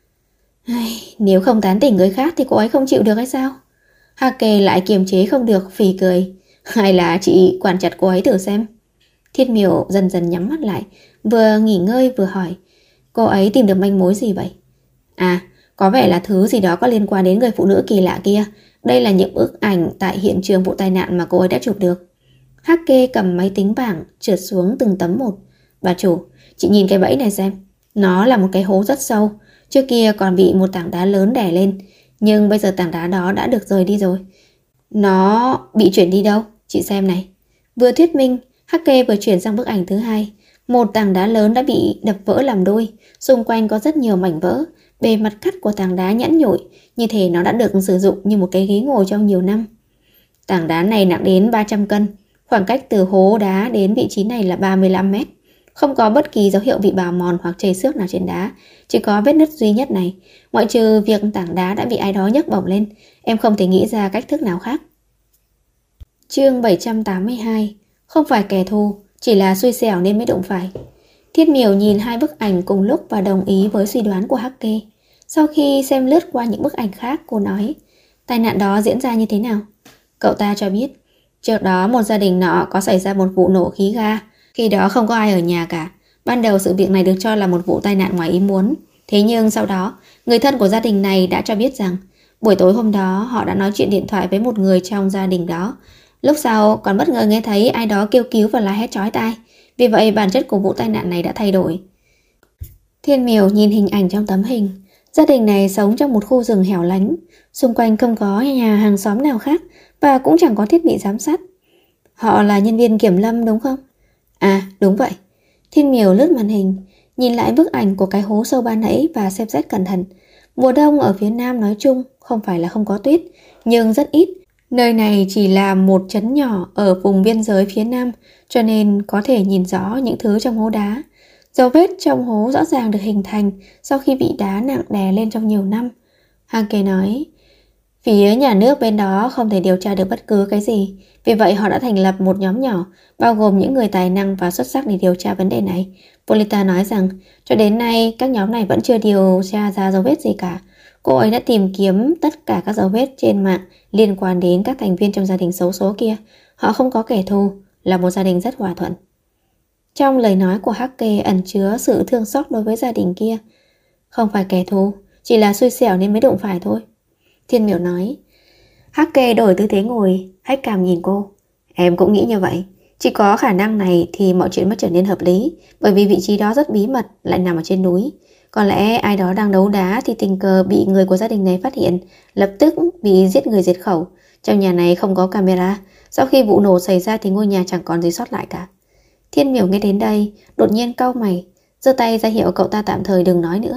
Nếu không tán tỉnh người khác thì cô ấy không chịu được hay sao? Hake lại kiềm chế không được, phì cười. Hay là chị quản chặt cô ấy thử xem. Thiết Miểu dần dần nhắm mắt lại, vừa nghỉ ngơi vừa hỏi, cô ấy tìm được manh mối gì vậy? À, có vẻ là thứ gì đó có liên quan đến người phụ nữ kỳ lạ kia. Đây là những bức ảnh tại hiện trường vụ tai nạn mà cô ấy đã chụp được. Hake cầm máy tính bảng trượt xuống từng tấm một. Bà chủ, chị nhìn cái bẫy này xem. Nó là một cái hố rất sâu. Trước kia còn bị một tảng đá lớn đè lên, nhưng bây giờ tảng đá đó đã được rời đi rồi. Nó bị chuyển đi đâu? Chị xem này. Vừa thuyết minh, Hake vừa chuyển sang bức ảnh thứ hai. Một tảng đá lớn đã bị đập vỡ làm đôi, xung quanh có rất nhiều mảnh vỡ. Bề mặt cắt của tảng đá nhẵn nhụi, như thể nó đã được sử dụng như một cái ghế ngồi trong nhiều năm. Tảng đá này nặng đến 300 cân. Khoảng cách từ hố đá đến vị trí này là 35 mét. Không có bất kỳ dấu hiệu bị bào mòn hoặc chảy xước nào trên đá. Chỉ có vết nứt duy nhất này. Ngoại trừ việc tảng đá đã bị ai đó nhấc bổng lên, em không thể nghĩ ra cách thức nào khác. Chương 782. Không phải kẻ thù, chỉ là xui xẻo nên mới đụng phải. Thiết Miểu nhìn hai bức ảnh cùng lúc và đồng ý với suy đoán của Hake. Sau khi xem lướt qua những bức ảnh khác, cô nói, tai nạn đó diễn ra như thế nào? Cậu ta cho biết, trước đó một gia đình nọ có xảy ra một vụ nổ khí ga. Khi đó không có ai ở nhà cả. Ban đầu sự việc này được cho là một vụ tai nạn ngoài ý muốn. Thế nhưng sau đó, người thân của gia đình này đã cho biết rằng buổi tối hôm đó họ đã nói chuyện điện thoại với một người trong gia đình đó. Lúc sau còn bất ngờ nghe thấy ai đó kêu cứu và la hét chói tai. Vì vậy bản chất của vụ tai nạn này đã thay đổi. Thiên Miểu nhìn hình ảnh trong tấm hình. Gia đình này sống trong một khu rừng hẻo lánh. Xung quanh không có nhà hàng xóm nào khác và cũng chẳng có thiết bị giám sát. Họ là nhân viên kiểm lâm đúng không? À đúng vậy. Thiên Miểu lướt màn hình, nhìn lại bức ảnh của cái hố sâu ban nãy và xem xét cẩn thận. Mùa đông ở phía Nam nói chung không phải là không có tuyết, nhưng rất ít. Nơi này chỉ là một trấn nhỏ ở vùng biên giới phía Nam, cho nên có thể nhìn rõ những thứ trong hố đá. Dấu vết trong hố rõ ràng được hình thành sau khi bị đá nặng đè lên trong nhiều năm. Hake nói, phía nhà nước bên đó không thể điều tra được bất cứ cái gì. Vì vậy họ đã thành lập một nhóm nhỏ, bao gồm những người tài năng và xuất sắc để điều tra vấn đề này. Polita nói rằng, cho đến nay các nhóm này vẫn chưa điều tra ra dấu vết gì cả. Cô ấy đã tìm kiếm tất cả các dấu vết trên mạng liên quan đến các thành viên trong gia đình xấu số kia. Họ không có kẻ thù, là một gia đình rất hòa thuận. Trong lời nói của Hake ẩn chứa sự thương xót đối với gia đình kia. Không phải kẻ thù, chỉ là xui xẻo nên mới đụng phải thôi. Thiên Miểu nói. Hake đổi tư thế ngồi, hách cằm nhìn cô. Em cũng nghĩ như vậy. Chỉ có khả năng này thì mọi chuyện mới trở nên hợp lý, bởi vì vị trí đó rất bí mật, lại nằm ở trên núi. Có lẽ ai đó đang đấu đá thì tình cờ bị người của gia đình này phát hiện, lập tức bị giết người diệt khẩu. Trong nhà này không có camera. Sau khi vụ nổ xảy ra thì ngôi nhà chẳng còn gì sót lại cả. Thiên Miểu nghe đến đây, đột nhiên cau mày, giơ tay ra hiệu cậu ta tạm thời đừng nói nữa.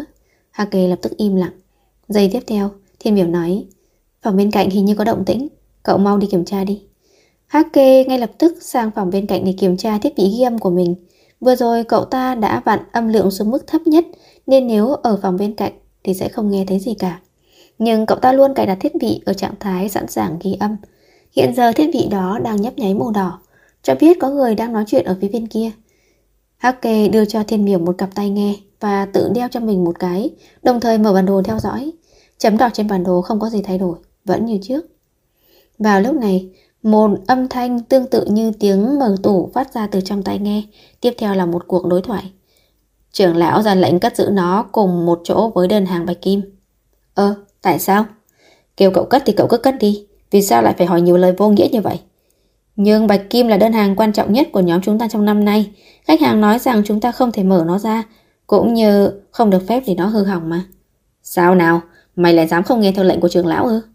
Hake lập tức im lặng. Giây tiếp theo, Thiên Miểu nói, phòng bên cạnh hình như có động tĩnh, cậu mau đi kiểm tra đi. Hake ngay lập tức sang phòng bên cạnh để kiểm tra thiết bị ghi âm của mình. Vừa rồi cậu ta đã vặn âm lượng xuống mức thấp nhất, nên nếu ở phòng bên cạnh thì sẽ không nghe thấy gì cả. Nhưng cậu ta luôn cài đặt thiết bị ở trạng thái sẵn sàng ghi âm. Hiện giờ thiết bị đó đang nhấp nháy màu đỏ, cho biết có người đang nói chuyện ở phía bên kia. Hake đưa cho Thiên Miểu một cặp tai nghe và tự đeo cho mình một cái, đồng thời mở bản đồ theo dõi. Chấm đỏ trên bản đồ không có gì thay đổi, vẫn như trước. Vào lúc này, một âm thanh tương tự như tiếng mở tủ phát ra từ trong tai nghe. Tiếp theo là một cuộc đối thoại. Trưởng lão ra lệnh cất giữ nó cùng một chỗ với đơn hàng bạch kim. Tại sao? Kêu cậu cất thì cậu cứ cất đi. Vì sao lại phải hỏi nhiều lời vô nghĩa như vậy? Nhưng bạch kim là đơn hàng quan trọng nhất của nhóm chúng ta trong năm nay. Khách hàng nói rằng chúng ta không thể mở nó ra, cũng như không được phép để nó hư hỏng mà. Sao nào? Mày lại dám không nghe theo lệnh của trưởng lão ư?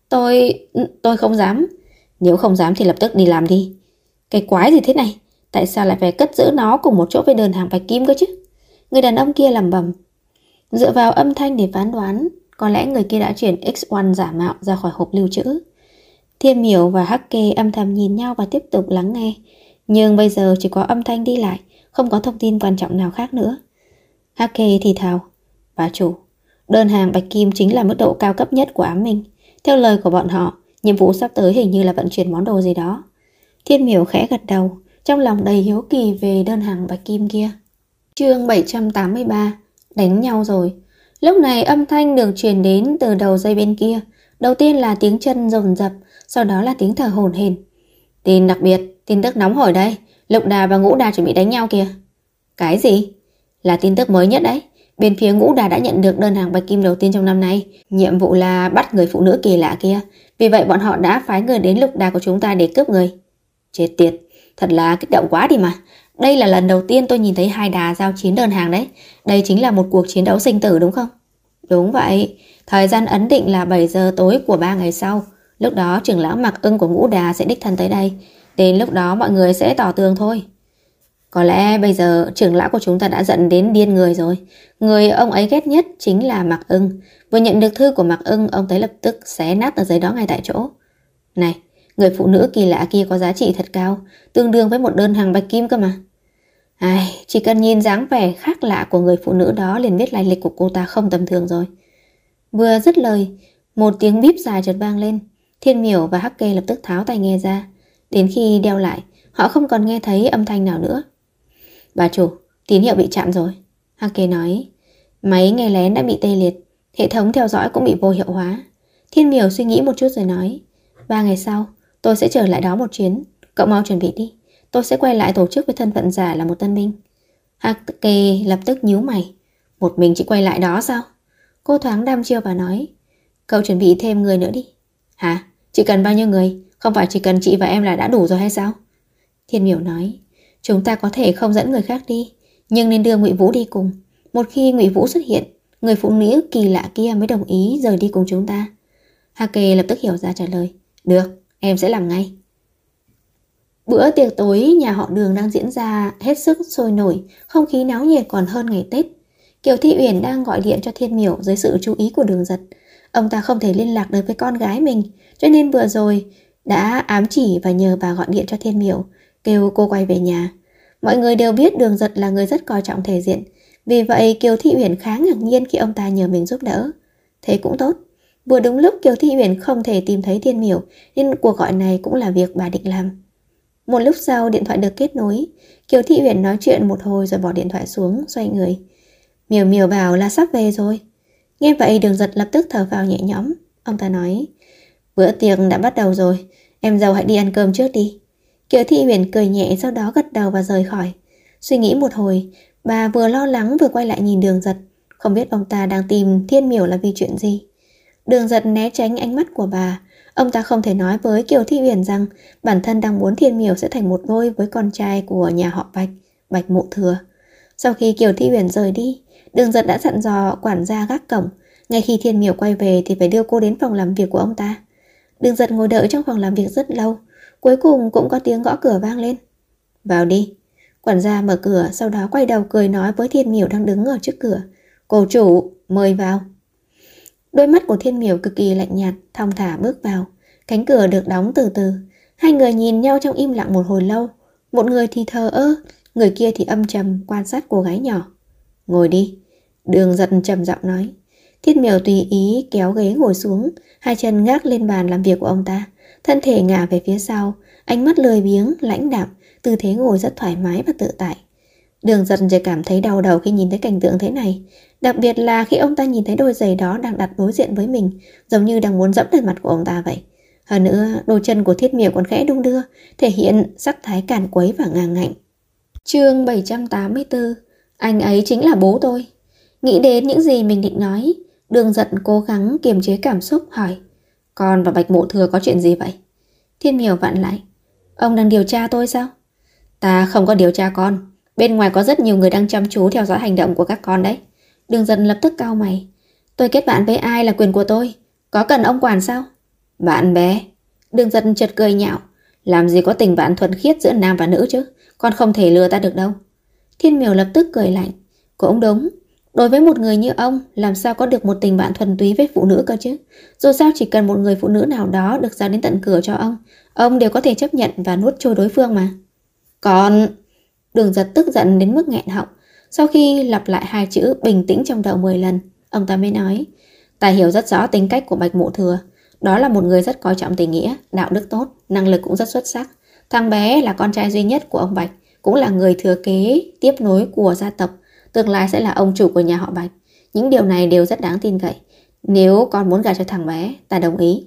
Tôi không dám. Nếu không dám thì lập tức đi làm đi. Cái quái gì thế này? Tại sao lại phải cất giữ nó cùng một chỗ với đơn hàng bạch kim cơ chứ? Người đàn ông kia lẩm bẩm. Dựa vào âm thanh để phán đoán, có lẽ người kia đã chuyển X1 giả mạo ra khỏi hộp lưu trữ. Thiên Miểu và Hake âm thầm nhìn nhau và tiếp tục lắng nghe. Nhưng bây giờ chỉ có âm thanh đi lại, không có thông tin quan trọng nào khác nữa. Hake thì thào. Bà chủ, đơn hàng bạch kim chính là mức độ cao cấp nhất của ám minh. Theo lời của bọn họ, nhiệm vụ sắp tới hình như là vận chuyển món đồ gì đó. Thiên Miểu khẽ gật đầu, trong lòng đầy hiếu kỳ về đơn hàng bạch kim kia. Chương 783. Đánh nhau rồi. Lúc này âm thanh được truyền đến từ đầu dây bên kia. Đầu tiên là tiếng chân dồn dập, sau đó là tiếng thở hổn hển. Tin đặc biệt, tin tức nóng hổi đây. Lục Đà và Ngũ Đà chuẩn bị đánh nhau kìa. Cái gì? Là tin tức mới nhất đấy. Bên phía Ngũ Đà đã nhận được đơn hàng bạch kim đầu tiên trong năm nay. Nhiệm vụ là bắt người phụ nữ kỳ lạ kia. Vì vậy bọn họ đã phái người đến Lục Đà của chúng ta để cướp người. Chết tiệt, thật là kích động quá đi mà. Đây là lần đầu tiên tôi nhìn thấy hai đà giao chiến đơn hàng đấy. Đây chính là một cuộc chiến đấu sinh tử đúng không? Đúng vậy. Thời gian ấn định là 7 giờ tối của 3 ngày sau. Lúc đó trưởng lão Mạc Ưng của Ngũ Đà sẽ đích thân tới đây. Đến lúc đó mọi người sẽ tỏ tường thôi. Có lẽ bây giờ trưởng lão của chúng ta đã giận đến điên người rồi. Người ông ấy ghét nhất chính là Mạc Ưng. Vừa nhận được thư của Mạc Ưng, ông thấy lập tức xé nát tờ giấy đó ngay tại chỗ. Này, người phụ nữ kỳ lạ kia có giá trị thật cao, tương đương với một đơn hàng bạch kim cơ mà. Chỉ cần nhìn dáng vẻ khác lạ của người phụ nữ đó liền biết lai lịch của cô ta không tầm thường rồi. Vừa dứt lời, một tiếng bíp dài chợt vang lên. Thiên Miểu và Hake lập tức tháo tai nghe ra. Đến khi đeo lại, họ không còn nghe thấy âm thanh nào nữa. Bà chủ, tín hiệu bị chặn rồi. Hake nói. Máy nghe lén đã bị tê liệt, hệ thống theo dõi cũng bị vô hiệu hóa. Thiên Miểu suy nghĩ một chút rồi nói. 3 ngày sau, tôi sẽ trở lại đó một chuyến. Cậu mau chuẩn bị đi. Tôi sẽ quay lại tổ chức với thân phận giả là một tân binh. Hake lập tức nhíu mày. Một mình chị quay lại đó sao? Cô thoáng đăm chiêu và nói. Cậu chuẩn bị thêm người nữa đi. Hả? Chị cần bao nhiêu người? Không phải chỉ cần chị và em là đã đủ rồi hay sao? Thiên Miểu nói. Chúng ta có thể không dẫn người khác đi, nhưng nên đưa Ngụy Vũ đi cùng. Một khi Ngụy Vũ xuất hiện, người phụ nữ kỳ lạ kia mới đồng ý rời đi cùng chúng ta. Hake lập tức hiểu ra trả lời. Được, em sẽ làm ngay. Bữa tiệc tối nhà họ Đường đang diễn ra hết sức sôi nổi, không khí náo nhiệt còn hơn ngày Tết. Kiều Thị Uyển đang gọi điện cho Thiên Miểu dưới sự chú ý của Đường Giật. Ông ta không thể liên lạc được với con gái mình, cho nên vừa rồi đã ám chỉ và nhờ bà gọi điện cho Thiên Miểu, kêu cô quay về nhà. Mọi người đều biết Đường Giật là người rất coi trọng thể diện, vì vậy Kiều Thị Uyển khá ngạc nhiên khi ông ta nhờ mình giúp đỡ. Thế cũng tốt. Vừa đúng lúc Kiều Thị Uyển không thể tìm thấy Thiên Miểu, nên cuộc gọi này cũng là việc bà định làm. Một lúc sau điện thoại được kết nối. Kiều Thị Uyển nói chuyện một hồi rồi bỏ điện thoại xuống, xoay người. Miểu Miểu bảo là sắp về rồi. Nghe vậy Đường Giật lập tức thở phào nhẹ nhõm. Ông ta nói. Bữa tiệc đã bắt đầu rồi, em dâu hãy đi ăn cơm trước đi. Kiều Thị Uyển cười nhẹ, sau đó gật đầu và rời khỏi. Suy nghĩ một hồi, bà vừa lo lắng vừa quay lại nhìn Đường Giật. Không biết ông ta đang tìm Thiên Miểu là vì chuyện gì. Đường Giật né tránh ánh mắt của bà. Ông ta không thể nói với Kiều Thị Uyển rằng bản thân đang muốn Thiên Miểu sẽ thành một đôi với con trai của nhà họ Bạch, Bạch Mộ Thừa. Sau khi Kiều Thị Uyển rời đi, Đường Giật đã dặn dò quản gia gác cổng. Ngay khi Thiên Miểu quay về thì phải đưa cô đến phòng làm việc của ông ta. Đường Giật ngồi đợi trong phòng làm việc rất lâu. Cuối cùng cũng có tiếng gõ cửa vang lên. Vào đi. Quản gia mở cửa, sau đó quay đầu cười nói với Thiên Miểu đang đứng ở trước cửa. Cô chủ, mời vào. Đôi mắt của Thiên Miểu cực kỳ lạnh nhạt, thong thả bước vào. Cánh cửa được đóng từ từ. Hai người nhìn nhau trong im lặng một hồi lâu. Một người thì thờ ơ, người kia thì âm trầm quan sát cô gái nhỏ. Ngồi đi, Đường Giật trầm giọng nói. Thiên Miểu tùy ý kéo ghế ngồi xuống, hai chân gác lên bàn làm việc của ông ta, thân thể ngả về phía sau, ánh mắt lười biếng, lãnh đạm, tư thế ngồi rất thoải mái và tự tại. Đường Giật chỉ cảm thấy đau đầu khi nhìn thấy cảnh tượng thế này, đặc biệt là khi ông ta nhìn thấy đôi giày đó đang đặt đối diện với mình, giống như đang muốn dẫm lên mặt của ông ta vậy. Hơn nữa, đôi chân của Thiết Miểu còn khẽ đung đưa, thể hiện sắc thái càn quấy và ngang ngạnh. Chương 784. Anh ấy chính là bố tôi. Nghĩ đến những gì mình định nói, Đường Giật cố gắng kiềm chế cảm xúc hỏi. Con và Bạch Mộ Thừa có chuyện gì vậy? Thiên Miểu vặn lại. Ông đang điều tra tôi sao? Ta không có điều tra con. Bên ngoài có rất nhiều người đang chăm chú theo dõi hành động của các con đấy. Đường Giật lập tức cau mày. Tôi kết bạn với ai là quyền của tôi, có cần ông quản sao? Bạn bè? Đường Giật chợt cười nhạo. Làm gì có tình bạn thuần khiết giữa nam và nữ chứ, con không thể lừa ta được đâu. Thiên Miểu lập tức cười lạnh. Cũng đúng, đối với một người như ông, làm sao có được một tình bạn thuần túy với phụ nữ cơ chứ? Dù sao chỉ cần một người phụ nữ nào đó được giao đến tận cửa cho ông đều có thể chấp nhận và nuốt trôi đối phương mà. Còn... Đường Giật tức giận đến mức nghẹn họng. Sau khi lặp lại hai chữ bình tĩnh trong đầu 10 lần, ông ta mới nói. Ta hiểu rất rõ tính cách của Bạch Mộ Thừa. Đó là một người rất coi trọng tình nghĩa, đạo đức tốt, năng lực cũng rất xuất sắc. Thằng bé là con trai duy nhất của ông Bạch, cũng là người thừa kế tiếp nối của gia tộc, tương lai sẽ là ông chủ của nhà họ Bạch. Những điều này đều rất đáng tin cậy. Nếu con muốn gả cho thằng bé, ta đồng ý.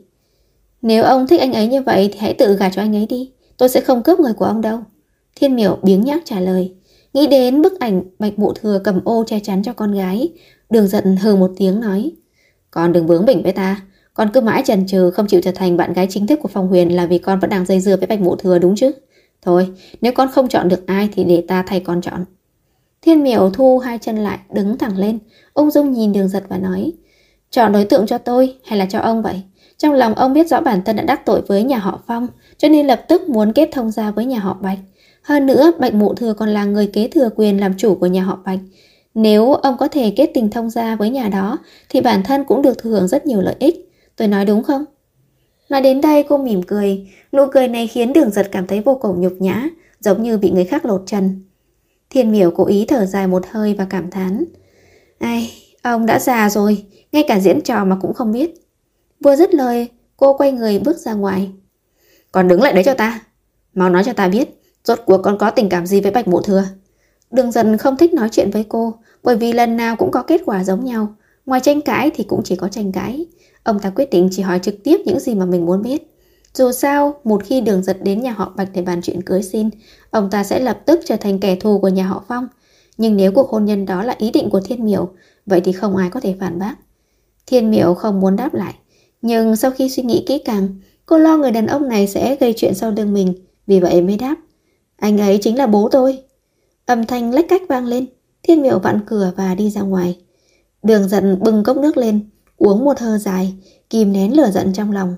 Nếu ông thích anh ấy như vậy thì hãy tự gả cho anh ấy đi, tôi sẽ không cướp người của ông đâu. Thiên Miểu biếng nhác trả lời. Nghĩ đến bức ảnh Bạch Mộ Thừa cầm ô che chắn cho con gái, Đường Giật hừ một tiếng nói. Con đừng bướng bỉnh với ta. Con cứ mãi chần chừ không chịu trở thành bạn gái chính thức của Phong Huyền là vì con vẫn đang dây dưa với Bạch Mộ Thừa đúng chứ? Thôi, nếu con không chọn được ai thì để ta thay con chọn. Thiên Miểu thu hai chân lại, đứng thẳng lên, ung dung nhìn Đường Giật và nói. Chọn đối tượng cho tôi hay là cho ông vậy? Trong lòng ông biết rõ bản thân đã đắc tội với nhà họ Phong, cho nên lập tức muốn kết thông gia với nhà họ Bạch. Hơn nữa, Bạch Mộ Thừa còn là người kế thừa quyền làm chủ của nhà họ Bạch. Nếu ông có thể kết tình thông gia với nhà đó, thì bản thân cũng được thừa hưởng rất nhiều lợi ích. Tôi nói đúng không? Nói đến đây cô mỉm cười. Nụ cười này khiến Đường Giật cảm thấy vô cùng nhục nhã, giống như bị người khác lột trần. Thiên Miểu cố ý thở dài một hơi và cảm thán. Ai, ông đã già rồi, ngay cả diễn trò mà cũng không biết. Vừa dứt lời, cô quay người bước ra ngoài. Còn đứng lại đấy cho ta. Mau nói cho ta biết, rốt cuộc con có tình cảm gì với Bạch Mộ Thừa? Đường Giật không thích nói chuyện với cô, bởi vì lần nào cũng có kết quả giống nhau. Ngoài tranh cãi thì cũng chỉ có tranh cãi. Ông ta quyết định chỉ hỏi trực tiếp những gì mà mình muốn biết. Dù sao, một khi Đường Giật đến nhà họ Bạch để bàn chuyện cưới xin, ông ta sẽ lập tức trở thành kẻ thù của nhà họ Phong. Nhưng nếu cuộc hôn nhân đó là ý định của Thiên Miểu, vậy thì không ai có thể phản bác. Thiên Miểu không muốn đáp lại, nhưng sau khi suy nghĩ kỹ càng, cô lo người đàn ông này sẽ gây chuyện sau lưng mình, vì vậy mới đáp. Anh ấy chính là bố tôi. Âm thanh lách cách vang lên, Thiên Miểu vặn cửa và đi ra ngoài. Đường Giật bưng cốc nước lên, uống một hơi dài, kìm nén lửa giận trong lòng.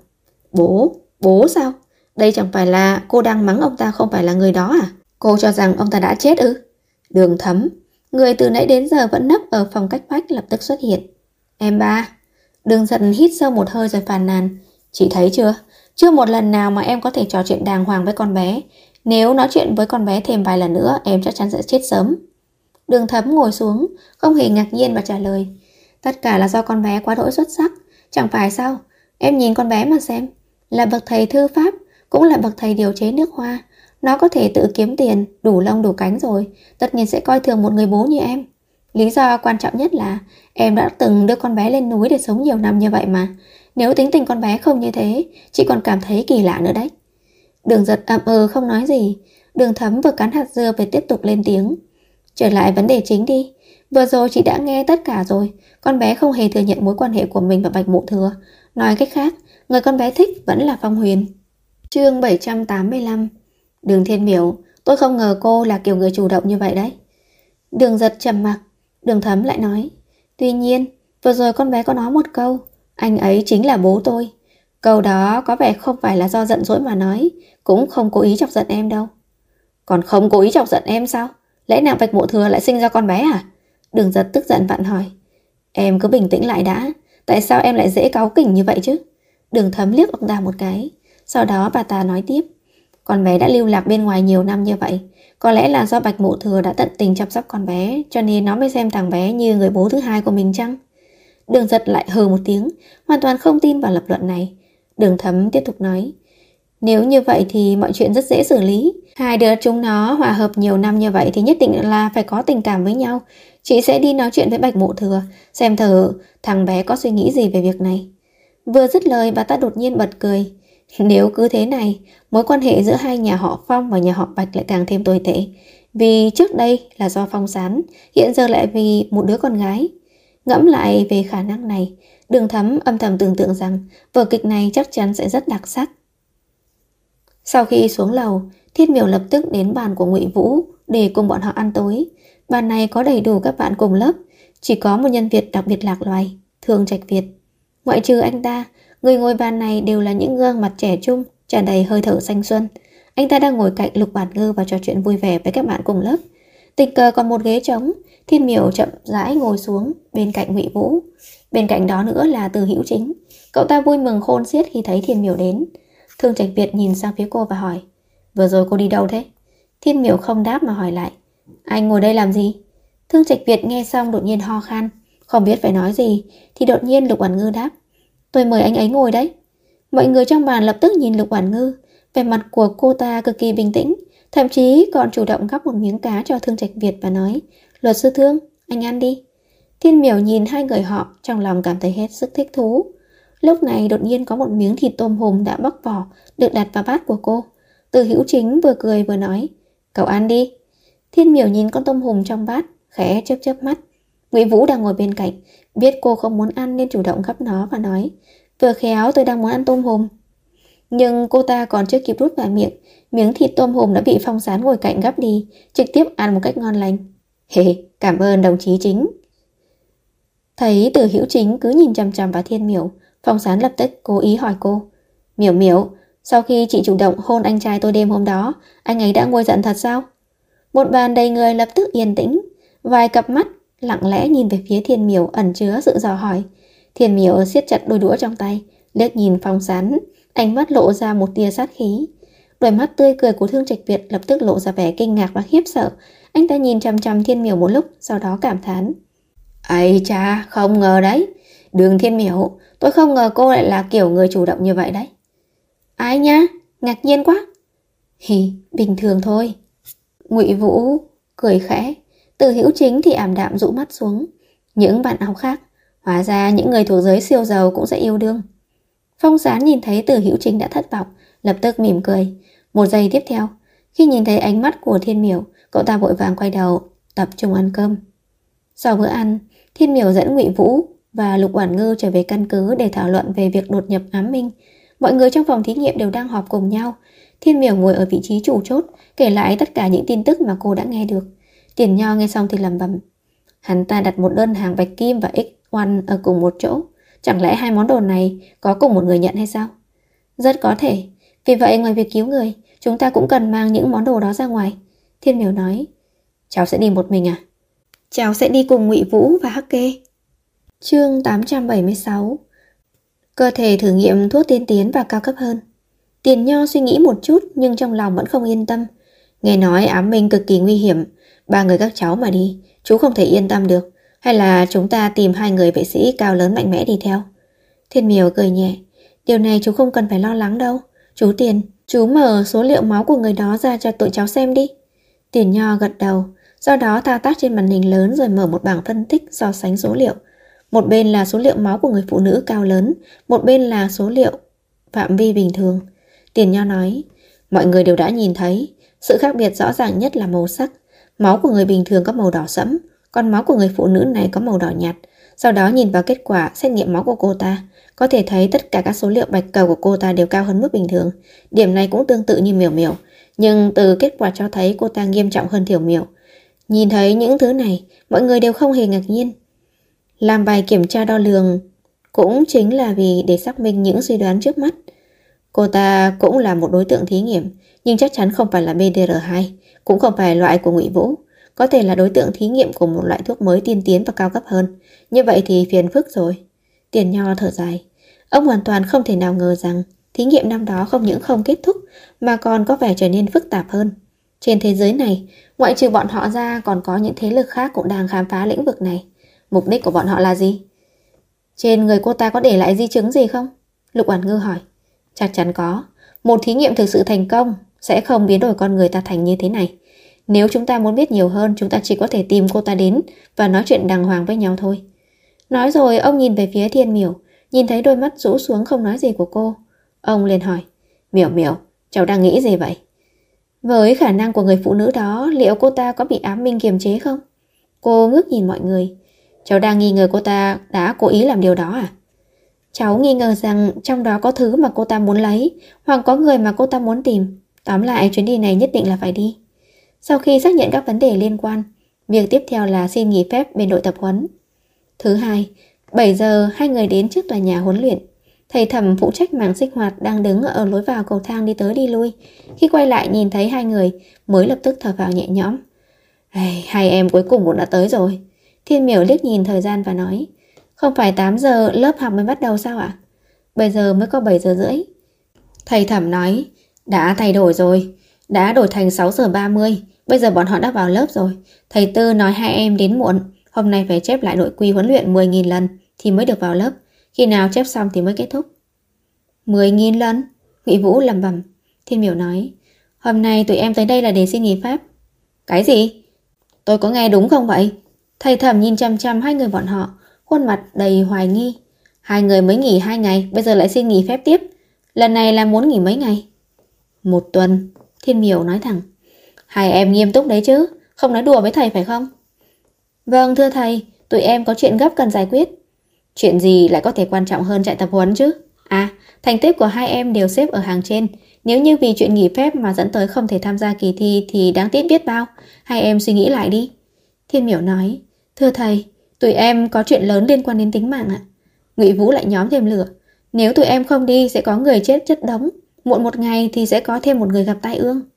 Bố sao? Đây chẳng phải là cô đang mắng ông ta không phải là người đó à? Cô cho rằng ông ta đã chết ư? Đường Thấm, người từ nãy đến giờ vẫn nấp ở phòng cách vách lập tức xuất hiện. Em ba. Đường Giật hít sâu một hơi rồi phàn nàn. Chị thấy chưa? Chưa một lần nào mà em có thể trò chuyện đàng hoàng với con bé. Nếu nói chuyện với con bé thêm vài lần nữa, em chắc chắn sẽ chết sớm. Đường Thấm ngồi xuống, không hề ngạc nhiên và trả lời. Tất cả là do con bé quá đỗi xuất sắc. Chẳng phải sao? Em nhìn con bé mà xem. Là bậc thầy thư pháp, cũng là bậc thầy điều chế nước hoa. Nó có thể tự kiếm tiền, đủ lông đủ cánh rồi. Tất nhiên sẽ coi thường một người bố như em. Lý do quan trọng nhất là em đã từng đưa con bé lên núi để sống nhiều năm như vậy mà. Nếu tính tình con bé không như thế, chị còn cảm thấy kỳ lạ nữa đấy. Đường Giật ậm ừ không nói gì. Đường Thấm vừa cắn hạt dưa về tiếp tục lên tiếng. Trở lại vấn đề chính đi. Vừa rồi chị đã nghe tất cả rồi. Con bé không hề thừa nhận mối quan hệ của mình và Bạch Mộ Thừa. Nói cách khác, người con bé thích vẫn là Phong Huyền. Chương 785. Đường Thiên Miểu, tôi không ngờ cô là kiểu người chủ động như vậy đấy. Đường Giật trầm mặc. Đường Thấm lại nói. Tuy nhiên, vừa rồi con bé có nói một câu. Anh ấy chính là bố tôi. Câu đó có vẻ không phải là do giận dỗi mà nói, cũng không cố ý chọc giận em đâu. Còn không cố ý chọc giận em sao? Lẽ nào Bạch Mộ Thừa lại sinh ra con bé à? Đường Giật tức giận vặn hỏi. Em cứ bình tĩnh lại đã. Tại sao em lại dễ cáu kỉnh như vậy chứ? Đường Thấm liếc ông ta một cái. Sau đó bà ta nói tiếp. Con bé đã lưu lạc bên ngoài nhiều năm như vậy. Có lẽ là do Bạch Mộ Thừa đã tận tình chăm sóc con bé, cho nên nó mới xem thằng bé như người bố thứ hai của mình chăng? Đường Giật lại hừ một tiếng, hoàn toàn không tin vào lập luận này. Đường Thấm tiếp tục nói. Nếu như vậy thì mọi chuyện rất dễ xử lý. Hai đứa chúng nó hòa hợp nhiều năm như vậy thì nhất định là phải có tình cảm với nhau. Chị sẽ đi nói chuyện với Bạch Mộ Thừa, xem thử thằng bé có suy nghĩ gì về việc này. Vừa dứt lời bà ta đột nhiên bật cười. Nếu cứ thế này, mối quan hệ giữa hai nhà họ Phong và nhà họ Bạch lại càng thêm tồi tệ. Vì trước đây là do Phong Sán, hiện giờ lại vì một đứa con gái. Ngẫm lại về khả năng này, Đường Thấm âm thầm tưởng tượng rằng vở kịch này chắc chắn sẽ rất đặc sắc. Sau khi xuống lầu, Thiết Miểu lập tức đến bàn của Ngụy Vũ để cùng bọn họ ăn tối. Bàn này có đầy đủ các bạn cùng lớp, chỉ có một nhân Việt đặc biệt lạc loài, Thương Trạch Việt. Ngoại trừ anh ta, người ngồi bàn này đều là những gương mặt trẻ trung, tràn đầy hơi thở thanh xuân. Anh ta đang ngồi cạnh Lục Bản Ngư và trò chuyện vui vẻ với các bạn cùng lớp. Tình cờ còn một ghế trống, Thiết Miểu chậm rãi ngồi xuống bên cạnh Ngụy Vũ. Bên cạnh đó nữa là Từ Hữu Chính. Cậu ta vui mừng khôn xiết khi thấy Thiên Miểu đến. Thương Trạch Việt nhìn sang phía cô và hỏi, vừa rồi cô đi đâu thế? Thiên Miểu không đáp mà hỏi lại, anh ngồi đây làm gì? Thương Trạch Việt nghe xong đột nhiên ho khan, không biết phải nói gì, thì đột nhiên Lục Oản Ngư đáp, tôi mời anh ấy ngồi đấy. Mọi người trong bàn lập tức nhìn Lục Oản Ngư, vẻ mặt của cô ta cực kỳ bình tĩnh, thậm chí còn chủ động gắp một miếng cá cho Thương Trạch Việt và nói, luật sư Thương, anh ăn đi. Thiên Miểu nhìn hai người họ, trong lòng cảm thấy hết sức thích thú. Lúc này đột nhiên có một miếng thịt tôm hùm đã bóc vỏ được đặt vào bát của cô. Từ Hữu Chính vừa cười vừa nói, cậu ăn đi. Thiên Miểu nhìn con tôm hùm trong bát, khẽ chớp chớp mắt. Ngụy Vũ đang ngồi bên cạnh, biết cô không muốn ăn nên chủ động gắp nó và nói, vừa khéo tôi đang muốn ăn tôm hùm. Nhưng cô ta còn chưa kịp đút vào miệng, miếng thịt tôm hùm đã bị Phong Sán ngồi cạnh gắp đi, trực tiếp ăn một cách ngon lành. Hề, cảm ơn đồng chí Chính. Thấy Từ Hữu Chính cứ nhìn chằm chằm vào Thiên Miểu, Phong Sán lập tức cố ý hỏi cô, Miểu Miểu, sau khi chị chủ động hôn anh trai tôi đêm hôm đó, anh ấy đã nguôi giận thật sao? Một bàn đầy người lập tức yên tĩnh, vài cặp mắt lặng lẽ nhìn về phía Thiên Miểu ẩn chứa sự dò hỏi. Thiên Miểu siết chặt đôi đũa trong tay, liếc nhìn Phong Sán, ánh mắt lộ ra một tia sát khí. Đôi mắt tươi cười của Thương Trạch Việt lập tức lộ ra vẻ kinh ngạc và khiếp sợ. Anh ta nhìn chằm chằm Thiên Miểu một lúc, sau đó cảm thán, ấy cha, không ngờ đấy. Đường Thiên Miểu, tôi không ngờ cô lại là kiểu người chủ động như vậy đấy. Ai nhá, ngạc nhiên quá. Hì, bình thường thôi. Ngụy Vũ cười khẽ, Từ Hữu Chính thì ảm đạm rũ mắt xuống. Những bạn học khác, hóa ra những người thuộc giới siêu giàu cũng sẽ yêu đương. Phong Sán nhìn thấy Từ Hữu Chính đã thất vọng, lập tức mỉm cười. Một giây tiếp theo, khi nhìn thấy ánh mắt của Thiên Miểu, cậu ta vội vàng quay đầu, tập trung ăn cơm. Sau bữa ăn, Thiên Miểu dẫn Ngụy Vũ và Lục Oản Ngư trở về căn cứ để thảo luận về việc đột nhập ám minh. Mọi người trong phòng thí nghiệm đều đang họp cùng nhau. Thiên Miểu ngồi ở vị trí chủ chốt, kể lại tất cả những tin tức mà cô đã nghe được. Tiền Nho nghe xong thì lẩm bẩm, hắn ta đặt một đơn hàng bạch kim và X1 ở cùng một chỗ, chẳng lẽ hai món đồ này có cùng một người nhận hay sao? Rất có thể. Vì vậy ngoài việc cứu người, chúng ta cũng cần mang những món đồ đó ra ngoài. Thiên Miểu nói, cháu sẽ đi một mình à? Cháu sẽ đi cùng Ngụy Vũ và Hắc Kê. Chương 876. Cơ thể thử nghiệm thuốc tiên tiến và cao cấp hơn. Tiền Nho suy nghĩ một chút nhưng trong lòng vẫn không yên tâm. Nghe nói ám minh cực kỳ nguy hiểm, ba người các cháu mà đi, chú không thể yên tâm được. Hay là chúng ta tìm hai người vệ sĩ cao lớn mạnh mẽ đi theo? Thiên Miểu cười nhẹ, điều này chú không cần phải lo lắng đâu. Chú Tiền, chú mở số liệu máu của người đó ra cho tụi cháu xem đi. Tiền Nho gật đầu, sau đó thao tác trên màn hình lớn rồi mở một bảng phân tích so sánh số liệu. Một bên là số liệu máu của người phụ nữ cao lớn, một bên là số liệu phạm vi bình thường. Tiền Nho nói, mọi người đều đã nhìn thấy, sự khác biệt rõ ràng nhất là màu sắc. Máu của người bình thường có màu đỏ sẫm, còn máu của người phụ nữ này có màu đỏ nhạt. Sau đó nhìn vào kết quả xét nghiệm máu của cô ta, có thể thấy tất cả các số liệu bạch cầu của cô ta đều cao hơn mức bình thường. Điểm này cũng tương tự như Miểu Miểu, nhưng từ kết quả cho thấy cô ta nghiêm trọng hơn Thiểu Miểu. Nhìn thấy những thứ này, mọi người đều không hề ngạc nhiên. Làm bài kiểm tra đo lường cũng chính là vì để xác minh những suy đoán trước mắt. Cô ta cũng là một đối tượng thí nghiệm, nhưng chắc chắn không phải là BDR2, cũng không phải loại của Ngụy Vũ. có thể là đối tượng thí nghiệm của một loại thuốc mới tiên tiến và cao cấp hơn. Như vậy thì phiền phức rồi. Tiền Nho thở dài. Ông hoàn toàn không thể nào ngờ rằng thí nghiệm năm đó không những không kết thúc mà còn có vẻ trở nên phức tạp hơn. Trên thế giới này, ngoại trừ bọn họ ra còn có những thế lực khác cũng đang khám phá lĩnh vực này. Mục đích của bọn họ là gì? Trên người cô ta có để lại di chứng gì không? Lục Oản Ngư hỏi. Chắc chắn có. Một thí nghiệm thực sự thành công sẽ không biến đổi con người ta thành như thế này. Nếu chúng ta muốn biết nhiều hơn, chúng ta chỉ có thể tìm cô ta đến và nói chuyện đàng hoàng với nhau thôi. Nói rồi ông nhìn về phía Thiên Miểu, nhìn thấy đôi mắt rũ xuống không nói gì của cô. Ông liền hỏi. Miểu Miểu, cháu đang nghĩ gì vậy? Với khả năng của người phụ nữ đó, liệu cô ta có bị ám minh kiềm chế không? Cô ngước nhìn mọi người. Cháu đang nghi ngờ cô ta đã cố ý làm điều đó à? Cháu nghi ngờ rằng trong đó có thứ mà cô ta muốn lấy, hoặc có người mà cô ta muốn tìm. Tóm lại, chuyến đi này nhất định là phải đi. Sau khi xác nhận các vấn đề liên quan, việc tiếp theo là xin nghỉ phép bên đội tập huấn. Thứ hai, 7 giờ hai người đến trước tòa nhà huấn luyện. Thầy Thẩm phụ trách mảng sinh hoạt đang đứng ở lối vào cầu thang đi tới đi lui. Khi quay lại nhìn thấy hai người, mới lập tức thở phào nhẹ nhõm. Hai em cuối cùng cũng đã tới rồi. Thiên Miểu liếc nhìn thời gian và nói. Không phải 8 giờ lớp học mới bắt đầu sao ạ? Bây giờ mới có 7 giờ rưỡi. Thầy Thẩm nói. Đã thay đổi rồi. Đã đổi thành 6 giờ 30. Bây giờ bọn họ đã vào lớp rồi. Thầy Tư nói hai em đến muộn. Hôm nay phải chép lại nội quy huấn luyện 10.000 lần thì mới được vào lớp. Khi nào chép xong thì mới kết thúc. 10.000 lần? Ngụy Vũ lẩm bẩm. Thiên Miểu nói. Hôm nay tụi em tới đây là để xin nghỉ phép. Cái gì? Tôi có nghe đúng không vậy? Thầy Thẩm nhìn chăm chăm hai người bọn họ, khuôn mặt đầy hoài nghi. Hai người mới nghỉ 2 ngày, bây giờ lại xin nghỉ phép tiếp. Lần này là muốn nghỉ mấy ngày? 1 tuần. Thiên Miểu nói thẳng. Hai em nghiêm túc đấy chứ, không nói đùa với thầy phải không? Vâng thưa thầy, tụi em có chuyện gấp cần giải quyết. Chuyện gì lại có thể quan trọng hơn trại tập huấn chứ? À, thành tích của hai em đều xếp ở hàng trên. Nếu như vì chuyện nghỉ phép mà dẫn tới không thể tham gia kỳ thi thì đáng tiếc biết bao. Hai em suy nghĩ lại đi. Thiên Miểu nói. Thưa thầy, tụi em có chuyện lớn liên quan đến tính mạng ạ. Ngụy Vũ lại nhóm thêm lửa. Nếu tụi em không đi sẽ có người chết chất đống. Muộn 1 ngày thì sẽ có thêm một người gặp tai ương.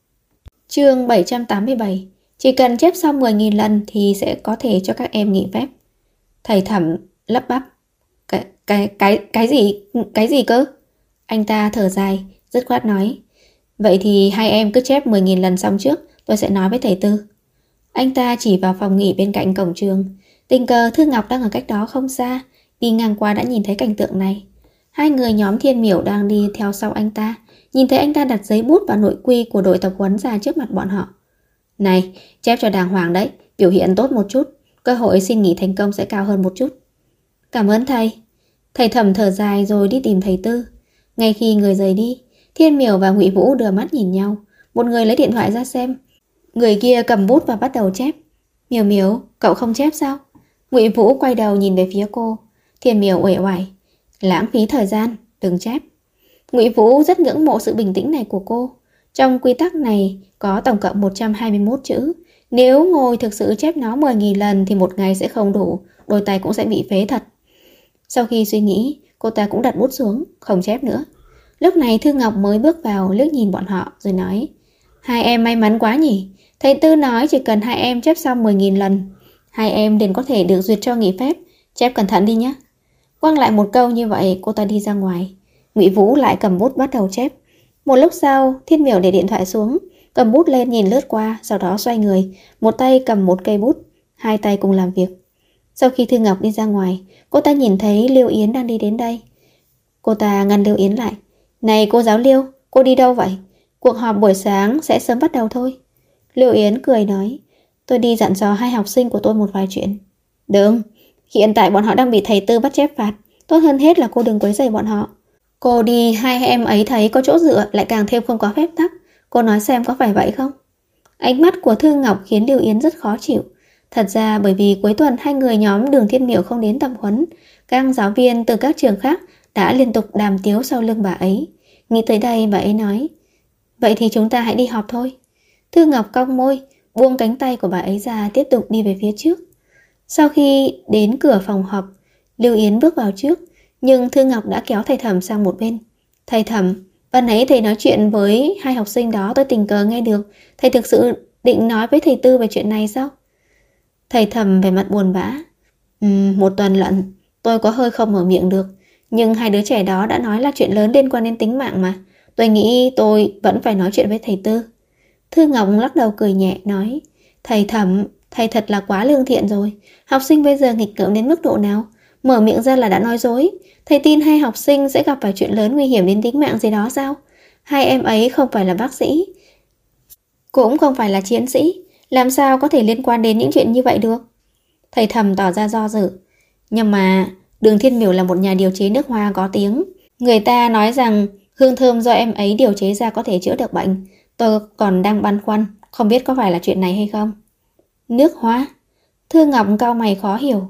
Chương 787. Chỉ cần chép xong 10.000 lần thì sẽ có thể cho các em nghỉ phép. Thầy Thẩm lắp bắp. Cái gì cơ? Anh ta thở dài, dứt khoát nói. Vậy thì hai em cứ chép 10.000 lần xong trước, tôi sẽ nói với thầy Tư. Anh ta chỉ vào phòng nghỉ bên cạnh cổng trường. Tình cờ Thư Ngọc đang ở cách đó không xa, đi ngang qua đã nhìn thấy cảnh tượng này. Hai người nhóm Thiên Miểu đang đi theo sau anh ta, nhìn thấy anh ta đặt giấy bút và nội quy của đội tập huấn ra trước mặt bọn họ. Này, chép cho đàng hoàng đấy, biểu hiện tốt một chút, cơ hội xin nghỉ thành công sẽ cao hơn một chút. Cảm ơn thầy. Thầy Thẩm thở dài rồi đi tìm thầy Tư. Ngay khi người rời đi, Thiên Miểu và Ngụy Vũ đưa mắt nhìn nhau. Một người lấy điện thoại ra xem, người kia cầm bút và bắt đầu chép. Miểu Miểu, cậu không chép sao? Ngụy Vũ quay đầu nhìn về phía cô. Thiên Miểu uể oải. Lãng phí thời gian, đừng chép. Ngụy Vũ rất ngưỡng mộ sự bình tĩnh này của cô. Trong quy tắc này có tổng cộng 121 chữ. Nếu ngồi thực sự chép nó 10.000 lần thì một ngày sẽ không đủ, đôi tay cũng sẽ bị phế thật. Sau khi suy nghĩ, cô ta cũng đặt bút xuống, không chép nữa. Lúc này Thư Ngọc mới bước vào liếc nhìn bọn họ rồi nói. Hai em may mắn quá nhỉ. Thầy Tư nói chỉ cần hai em chép xong 10.000 lần, hai em liền có thể được duyệt cho nghỉ phép. Chép cẩn thận đi nhé. Quăng lại một câu như vậy, cô ta đi ra ngoài. Ngụy Vũ lại cầm bút bắt đầu chép. Một lúc sau, Thiên Miểu để điện thoại xuống, cầm bút lên nhìn lướt qua, sau đó xoay người, một tay cầm một cây bút, hai tay cùng làm việc. Sau khi Thư Ngọc đi ra ngoài, cô ta nhìn thấy Liêu Yến đang đi đến đây. Cô ta ngăn Liêu Yến lại. Này cô giáo Liêu, cô đi đâu vậy? Cuộc họp buổi sáng sẽ sớm bắt đầu thôi. Liêu Yến cười nói. Tôi đi dặn dò hai học sinh của tôi một vài chuyện. Đừng, hiện tại bọn họ đang bị thầy Tư bắt chép phạt. Tốt hơn hết là cô đừng quấy rầy bọn họ. Cô đi hai em ấy thấy có chỗ dựa lại càng thêm không có phép tắc. Cô nói xem có phải vậy không? Ánh mắt của Thư Ngọc khiến Liêu Yến rất khó chịu. Thật ra bởi vì cuối tuần hai người nhóm Đường Thiên Miểu không đến tập huấn, các giáo viên từ các trường khác đã liên tục đàm tiếu sau lưng bà ấy. Nghĩ tới đây bà ấy nói. Vậy thì chúng ta hãy đi họp thôi. Thư Ngọc cong môi, buông cánh tay của bà ấy ra, tiếp tục đi về phía trước. Sau khi đến cửa phòng họp, Liêu Yến bước vào trước, nhưng Thư Ngọc đã kéo thầy Thẩm sang một bên. Thầy Thẩm, ban nãy thầy nói chuyện với hai học sinh đó tôi tình cờ nghe được. Thầy thực sự Định nói với thầy Tư về chuyện này sao? Thầy Thầm vẻ mặt buồn bã. Một tuần lận, tôi có hơi không mở miệng được. Nhưng hai đứa trẻ đó đã nói là chuyện lớn liên quan đến tính mạng mà. Tôi nghĩ tôi vẫn phải nói chuyện với thầy Tư. Thư Ngọc lắc đầu cười nhẹ nói, thầy Thẩm, thầy thật là quá lương thiện rồi. Học sinh bây giờ nghịch ngợm đến mức độ nào? Mở miệng ra là đã nói dối. Thầy tin hai học sinh sẽ gặp phải chuyện lớn nguy hiểm đến tính mạng gì đó sao? Hai em ấy không phải là bác sĩ, cũng không phải là chiến sĩ. Làm sao có thể liên quan đến những chuyện như vậy được? Thầy Thẩm tỏ ra do dự. Nhưng mà Đường Thiên Miểu là một nhà điều chế nước hoa có tiếng. Người ta nói rằng hương thơm do em ấy điều chế ra có thể chữa được bệnh. Tôi còn đang băn khoăn, không biết có phải là chuyện này hay không. Nước hoa? Thư Ngọc cau mày khó hiểu.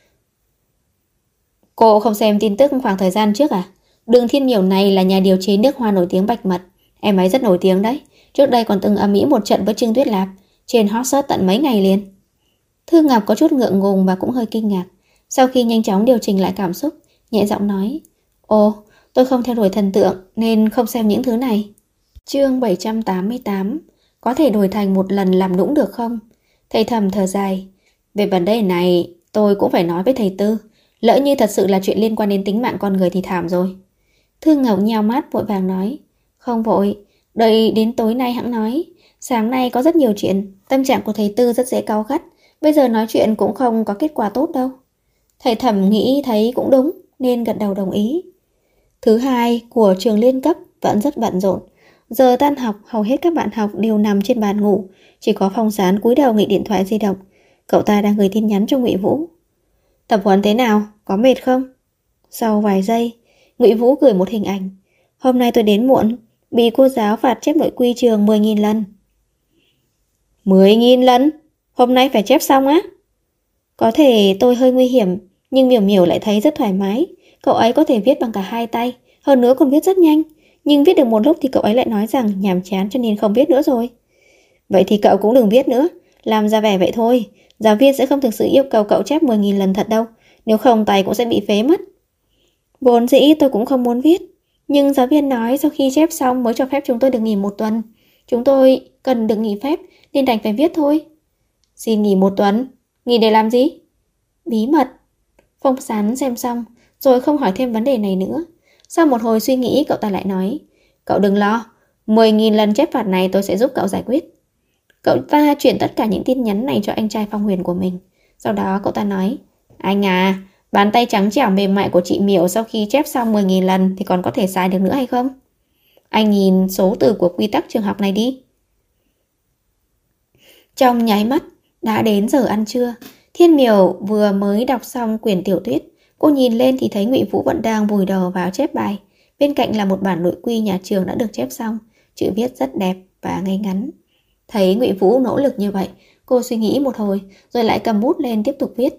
Cô không xem tin tức khoảng thời gian trước à? Đường Thiên Miểu này là nhà điều chế nước hoa nổi tiếng Bạch Mật. Em ấy rất nổi tiếng đấy. Trước đây còn từng ầm ĩ một trận với Trương Tuyết Lạp, trên hot search tận mấy ngày liền. Thư Ngọc có chút ngượng ngùng và cũng hơi kinh ngạc. Sau khi nhanh chóng điều chỉnh lại cảm xúc, nhẹ giọng nói, ồ, tôi không theo đuổi thần tượng nên không xem những thứ này. Chương 788. Có thể đổi thành một lần làm nũng được không? Thầy Thầm thở dài. Về vấn đề này tôi cũng phải nói với thầy Tư. Lỡ như thật sự là chuyện liên quan đến tính mạng con người thì thảm rồi. Thư Ngọc nheo mắt vội vàng nói, không vội, đợi đến tối nay hẵng nói. Sáng nay có rất nhiều chuyện, tâm trạng của thầy Tư rất dễ cáu gắt. Bây giờ nói chuyện cũng không có kết quả tốt đâu. Thầy Thẩm nghĩ thấy cũng đúng nên gật đầu đồng ý. Thứ hai của trường liên cấp vẫn rất bận rộn. Giờ tan học hầu hết các bạn học đều nằm trên bàn ngủ. Chỉ có Phong Sán cúi đầu nghịch điện thoại di động. Cậu ta đang gửi tin nhắn cho Ngụy Vũ. Tập huấn thế nào? Có mệt không? Sau vài giây, Ngụy Vũ gửi một hình ảnh. Hôm nay tôi đến muộn, bị cô giáo phạt chép nội quy trường 10.000 lần. 10.000 lần? Hôm nay phải chép xong á? Có thể tôi hơi nguy hiểm, nhưng Miểu Miểu lại thấy rất thoải mái. Cậu ấy có thể viết bằng cả hai tay, hơn nữa còn viết rất nhanh. Nhưng viết được một lúc thì cậu ấy lại nói rằng nhàm chán cho nên không viết nữa rồi. Vậy thì cậu cũng đừng viết nữa, làm ra vẻ vậy thôi. Giáo viên sẽ không thực sự yêu cầu cậu chép 10.000 lần thật đâu, nếu không tay cũng sẽ bị phế mất. Vốn dĩ tôi cũng không muốn viết, nhưng giáo viên nói sau khi chép xong mới cho phép chúng tôi được nghỉ một tuần. Chúng tôi cần được nghỉ phép nên đành phải viết thôi. Xin nghỉ một tuần? Nghỉ để làm gì? Bí mật. Phong Sán xem xong rồi không hỏi thêm vấn đề này nữa. Sau một hồi suy nghĩ cậu ta lại nói, cậu đừng lo, 10.000 lần chép phạt này tôi sẽ giúp cậu giải quyết. Cậu ta chuyển tất cả những tin nhắn này cho anh trai Phong Huyền của mình. Sau đó cậu ta nói, anh à, bàn tay trắng trẻo mềm mại của chị Miểu sau khi chép xong 10.000 lần thì còn có thể sai được nữa hay không? Anh nhìn số từ của quy tắc trường học này đi. Trong nháy mắt đã đến giờ ăn trưa. Thiên Miểu vừa mới đọc xong quyển tiểu thuyết. Cô nhìn lên thì thấy Ngụy Vũ vẫn đang vùi đầu vào chép bài. Bên cạnh là một bản nội quy nhà trường đã được chép xong. Chữ viết rất đẹp và ngay ngắn. Thấy Ngụy Vũ nỗ lực như vậy, cô suy nghĩ một hồi rồi lại cầm bút lên tiếp tục viết.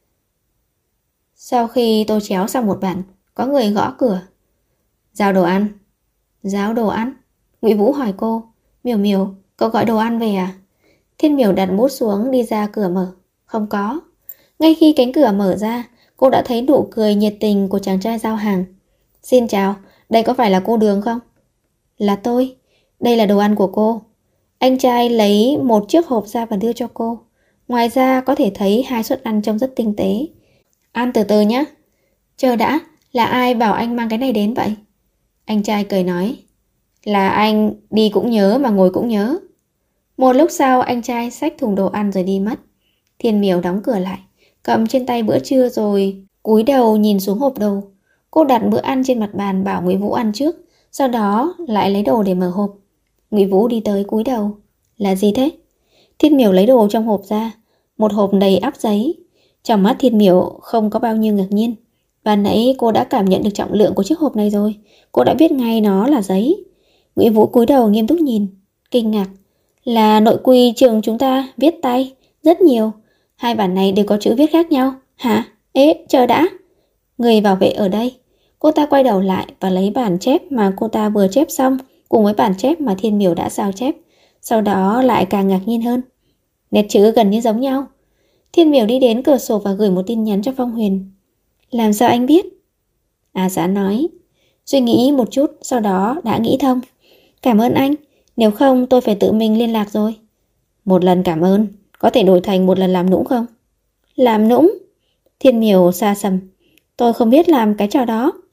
Sau khi tôi chéo xong một bản, có người gõ cửa. Giao đồ ăn. Giao đồ ăn? Ngụy Vũ hỏi cô. Miểu Miểu, cậu gọi đồ ăn về à? Thiên Miểu đặt bút xuống đi ra cửa mở. Không có. Ngay khi cánh cửa mở ra, cô đã thấy nụ cười nhiệt tình của chàng trai giao hàng. Xin chào, đây có phải là cô Đường không? Là tôi. Đây là đồ ăn của cô. Anh trai lấy một chiếc hộp ra và đưa cho cô. Ngoài ra có thể thấy hai suất ăn trông rất tinh tế. Ăn từ từ nhé. Chờ đã, là ai bảo anh mang cái này đến vậy? Anh trai cười nói. Là anh đi cũng nhớ mà ngồi cũng nhớ. Một lúc sau anh trai xách thùng đồ ăn rồi đi mất. Thiên Miểu đóng cửa lại, cầm trên tay bữa trưa rồi cúi đầu nhìn xuống hộp đồ. Cô đặt bữa ăn trên mặt bàn bảo Ngụy Vũ ăn trước, sau đó lại lấy đồ để mở hộp. Ngụy Vũ đi tới cúi đầu. Là gì thế? Thiên Miểu lấy đồ trong hộp ra, một hộp đầy ắp giấy. Trong mắt Thiên Miểu không có bao nhiêu ngạc nhiên. Ban nãy cô đã cảm nhận được trọng lượng của chiếc hộp này rồi. Cô đã biết ngay nó là giấy. Ngụy Vũ cúi đầu nghiêm túc nhìn, kinh ngạc. Là nội quy trường chúng ta viết tay, rất nhiều. Hai bản này đều có chữ viết khác nhau. Hả? Ê, chờ đã. Người bảo vệ ở đây. Cô ta quay đầu lại và lấy bản chép mà cô ta vừa chép xong cùng với bản chép mà Thiên Miểu đã sao chép. Sau đó lại càng ngạc nhiên hơn. Nét chữ gần như giống nhau. Thiên Miểu đi đến cửa sổ và gửi một tin nhắn cho Phong Huyền. Làm sao anh biết? À Giá nói. Suy nghĩ một chút, sau đó đã nghĩ thông. Cảm ơn anh. Nếu không tôi phải tự mình liên lạc rồi. Một lần cảm ơn có thể đổi thành một lần làm nũng không? Làm nũng? Thiên Miểu xa sầm. Tôi không biết làm cái trò đó.